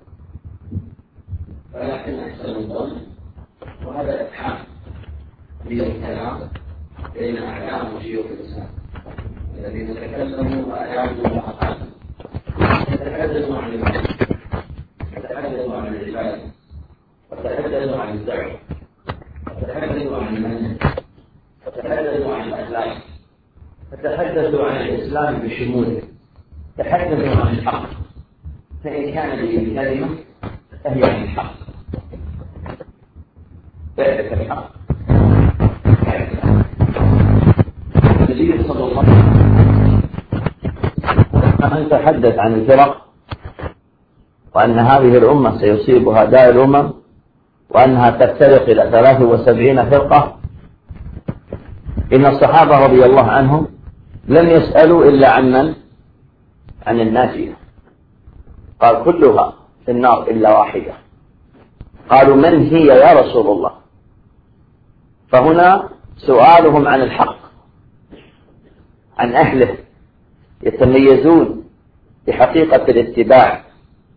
ولكن أحسن الظن وهذا إتحام للكلام بين أعلام وشيوخ الإسلام الذين تكلموا وأعادوا وأقاموا، يتحدثوا عن المعنى، يتحدثوا عن العبادة، وتحدثوا عن الدعوة، وتحدثوا عن المنهج، وتحدثوا عن الأخلاق، وتحدثوا عن الإسلام بشموله، تحدثوا عن الحق. فإن كان به الكلمة فهي عن الحق، ذلك الحق. النبي صلى الله عليه وسلم تحدث عن الفرق، وأن هذه الأمة سيصيبها داء الأمم، وأنها تفترق إلى 73 فرقة. إن الصحابة رضي الله عنهم لم يسألوا إلا عن من؟ عن الناجية. قال كلها في النار إلا واحدة. قالوا من هي يا رسول الله؟ فهنا سؤالهم عن الحق، عن أهله يتميزون بحقيقة الاتباع.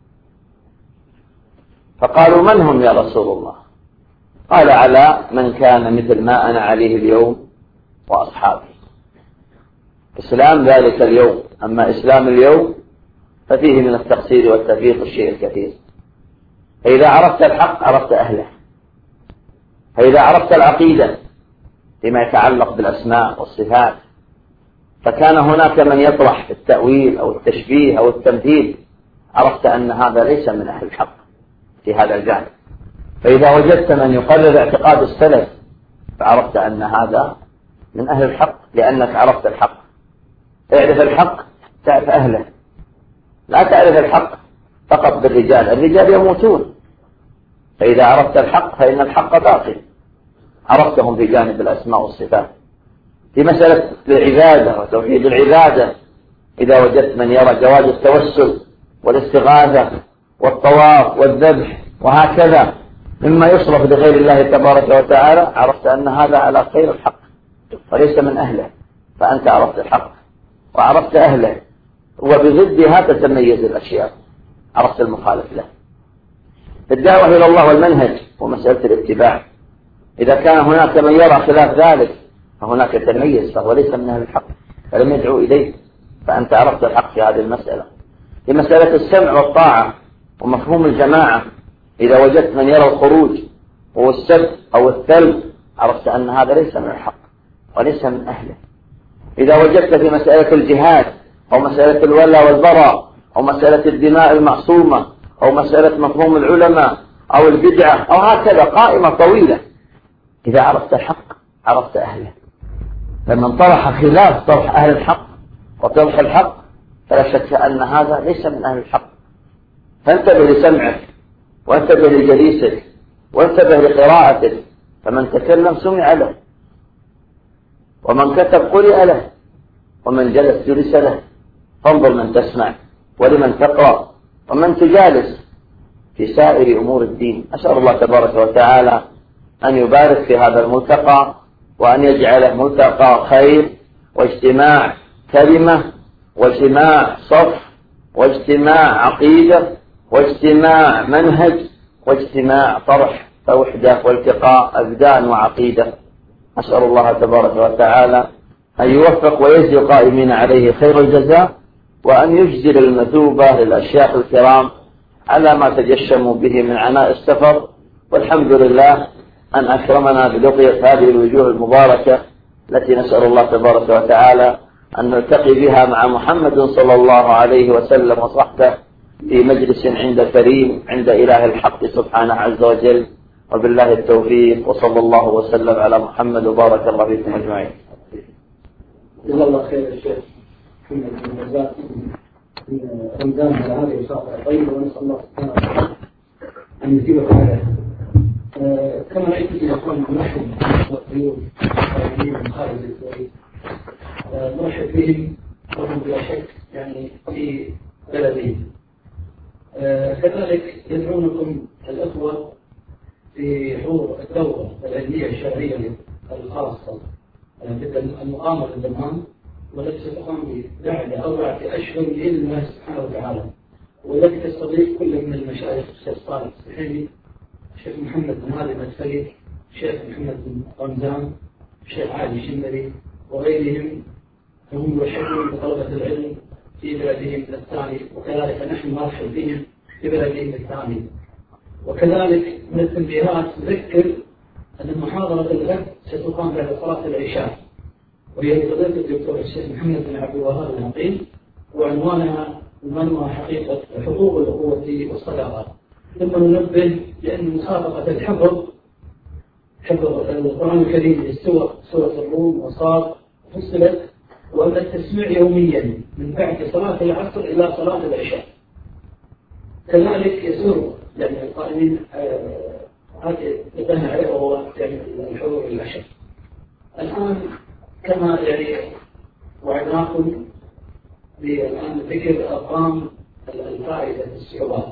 فقالوا من هم يا رسول الله؟ قال على من كان مثل ما أنا عليه اليوم وأصحابي. إسلام ذلك اليوم، أما إسلام اليوم ففيه من التقصير والتفريط الشيء الكثير. فإذا عرفت الحق عرفت أهله، فإذا عرفت العقيدة فيما يتعلق بالأسماء والصفات، فكان هناك من يطرح التأويل أو التشبيه أو التمثيل، عرفت أن هذا ليس من أهل الحق. في هذا الجانب. فإذا وجدت من يقرر اعتقاد السلف فعرفت أن هذا من أهل الحق، لأنك عرفت الحق. اعرف الحق تعرف أهله، لا تعرف الحق فقط بالرجال، الرجال يموتون. فإذا عرفت الحق فإن الحق باقي، عرفتهم في جانب الأسماء والصفات. في مسألة العبادة وتوحيد العبادة إذا وجدت من يرى جواز التوسل والاستغاثة والطواف والذبح وهكذا مما يصرف لغير الله تبارك وتعالى، عرفت أن هذا على خير الحق وليس من أهله. فأنت عرفت الحق وعرفت أهله، وبضدها تتميز الأشياء، عرفت المخالف له. الدعوة إلى الله والمنهج ومسألة الاتباع، إذا كان هناك من يرى خلاف ذلك فهناك تميز، فهو ليس من أهل الحق فلم يدعو إليه، فأنت عرفت الحق في هذه المسألة. في مسألة السمع والطاعة ومفهوم الجماعة، إذا وجدت من يرى الخروج والسب أو الثلب عرفت أن هذا ليس من الحق وليس من أهله. إذا وجدت في مسألة الجهاد أو مسألة الولاء والبراء أو مسألة الدماء المعصومة أو مسألة مفهوم العلماء أو البدعة أو هكذا قائمة طويلة، إذا عرفت الحق عرفت أهله. فمن طرح خلاف طرح أهل الحق وطرح الحق فلا شك أن هذا ليس من أهل الحق. فانتبه لسمعك وانتبه لجليسك وانتبه لقراءتك، فمن تكلم سمع له، ومن كتب قرئ له، ومن جلس جلس له. فانظر من تسمع ولمن تقرأ ومن تجالس في سائر أمور الدين. أسأل الله تبارك وتعالى أن يبارك في هذا الملتقى وأن يجعله ملتقى خير واجتماع كلمة واجتماع صف واجتماع عقيدة واجتماع منهج واجتماع طرح ووحدة والتقاء أبدان وعقيدة. أسأل الله تبارك وتعالى أن يوفق ويجزي القائمين عليه خير الجزاء، وأن يجزل المثوبة للأشياخ الكرام على ما تجشموا به من عناء السفر. والحمد لله أن أكرمنا بلقية هذه الوجوه المباركة التي نسأل الله تبارك وتعالى أن نلتقي بها مع محمد صلى الله عليه وسلم وصحبه في مجلس عند كريم عند إله الحق سبحانه عز وجل. وبالله التوفيق، وصلى الله وسلم على محمد وبارك الله فيكم أجمعين. جزا الله خير الشيخ محمد بن رزاق في رمضان على هذه الإشارة الطيبة، ونسأل الله سبحانه وتعالى أن يجيبك عليها. كما رأيت في أخوان مرحب بالضيوف من خارج الكويت، مرحب بهم وهم بلا شك يعني في بلدي. كذلك يدعونكم الأخوة في حضور الدورة العلمية الشهرية الخاصة المقامة في الدمام، والتي ستقام بعد 4 أشهر بإذن الله سبحانه وتعالى، والتي تستضيف كل من المشايخ الشيخ صالح السحيمي، الشيخ محمد بن هادي المدفلي، الشيخ محمد بن رمزان، الشيخ علي الشمري وغيرهم، هم يرحبون بطلبة العلم في بلدهم الثاني، وكذلك نحن نرحب بهم في بلدهم الثاني. وكذلك من التنبيهات نذكر أن محاضرة الغد ستقام بعد صلاة العشاء، وهي لفضيلة الدكتور الشيخ محمد بن عبد الوهاب العقيل، وعنوانها حقيقة حقوق الأخوة والصداقة. ثم ننبه لأن مسابقة الحفظ القرآن الكريم للسور سورة الروم وصاد فصلت، وأن التسميع يوميا من بعد صلاة العصر إلى صلاة العشاء. كذلك يسر يعني القائمين هذه تبنى عليه وهو يعني الحضور العشاء. الآن كما يعني وعدناكم بالآن ذكر أرقام الفائدة في الصعوبات،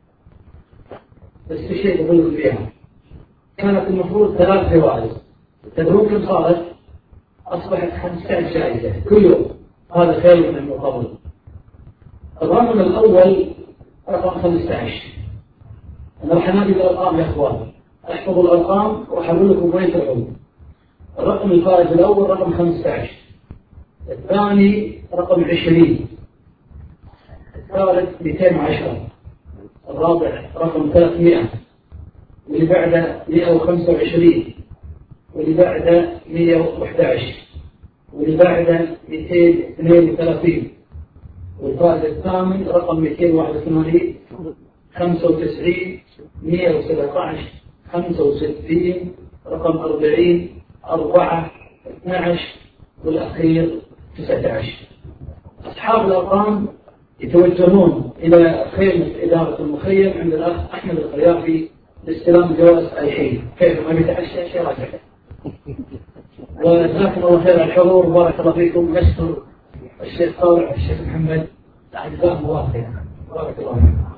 بس في شيء بقول فيها. كانت المفروض 3 جوائز، تدرون كم صارت؟ أصبحت 15 جائزة كل يوم، هذا خير من المقابل. الرقم الأول رقم 15. أنا راح أنادي بالأرقام يا إخوان، احفظوا الأرقام وأحول لكم وين تدعون. الرقم الفائز الأول رقم 15، الثاني رقم 20، الثالث 210، الرابع رقم 300، واللي بعده 125، واللي بعده 111، واللي بعده 232، والفائز الثامن رقم 281، 95، 100، 117 65 رقم 40 4 12 والأخير 19. أصحاب الأرقام يتوجهون إلى خيمة إدارة المخيم عند الأخ أحمد الخيافي لاستلام جواز أي حين، كيف ما بيتعشى شيء راجع. وجزاكم الله خير على الحضور وبارك الله فيكم. نشكر الشيخ طارق الشيخ محمد، جزاكم الله خير. بارك الله فيكم.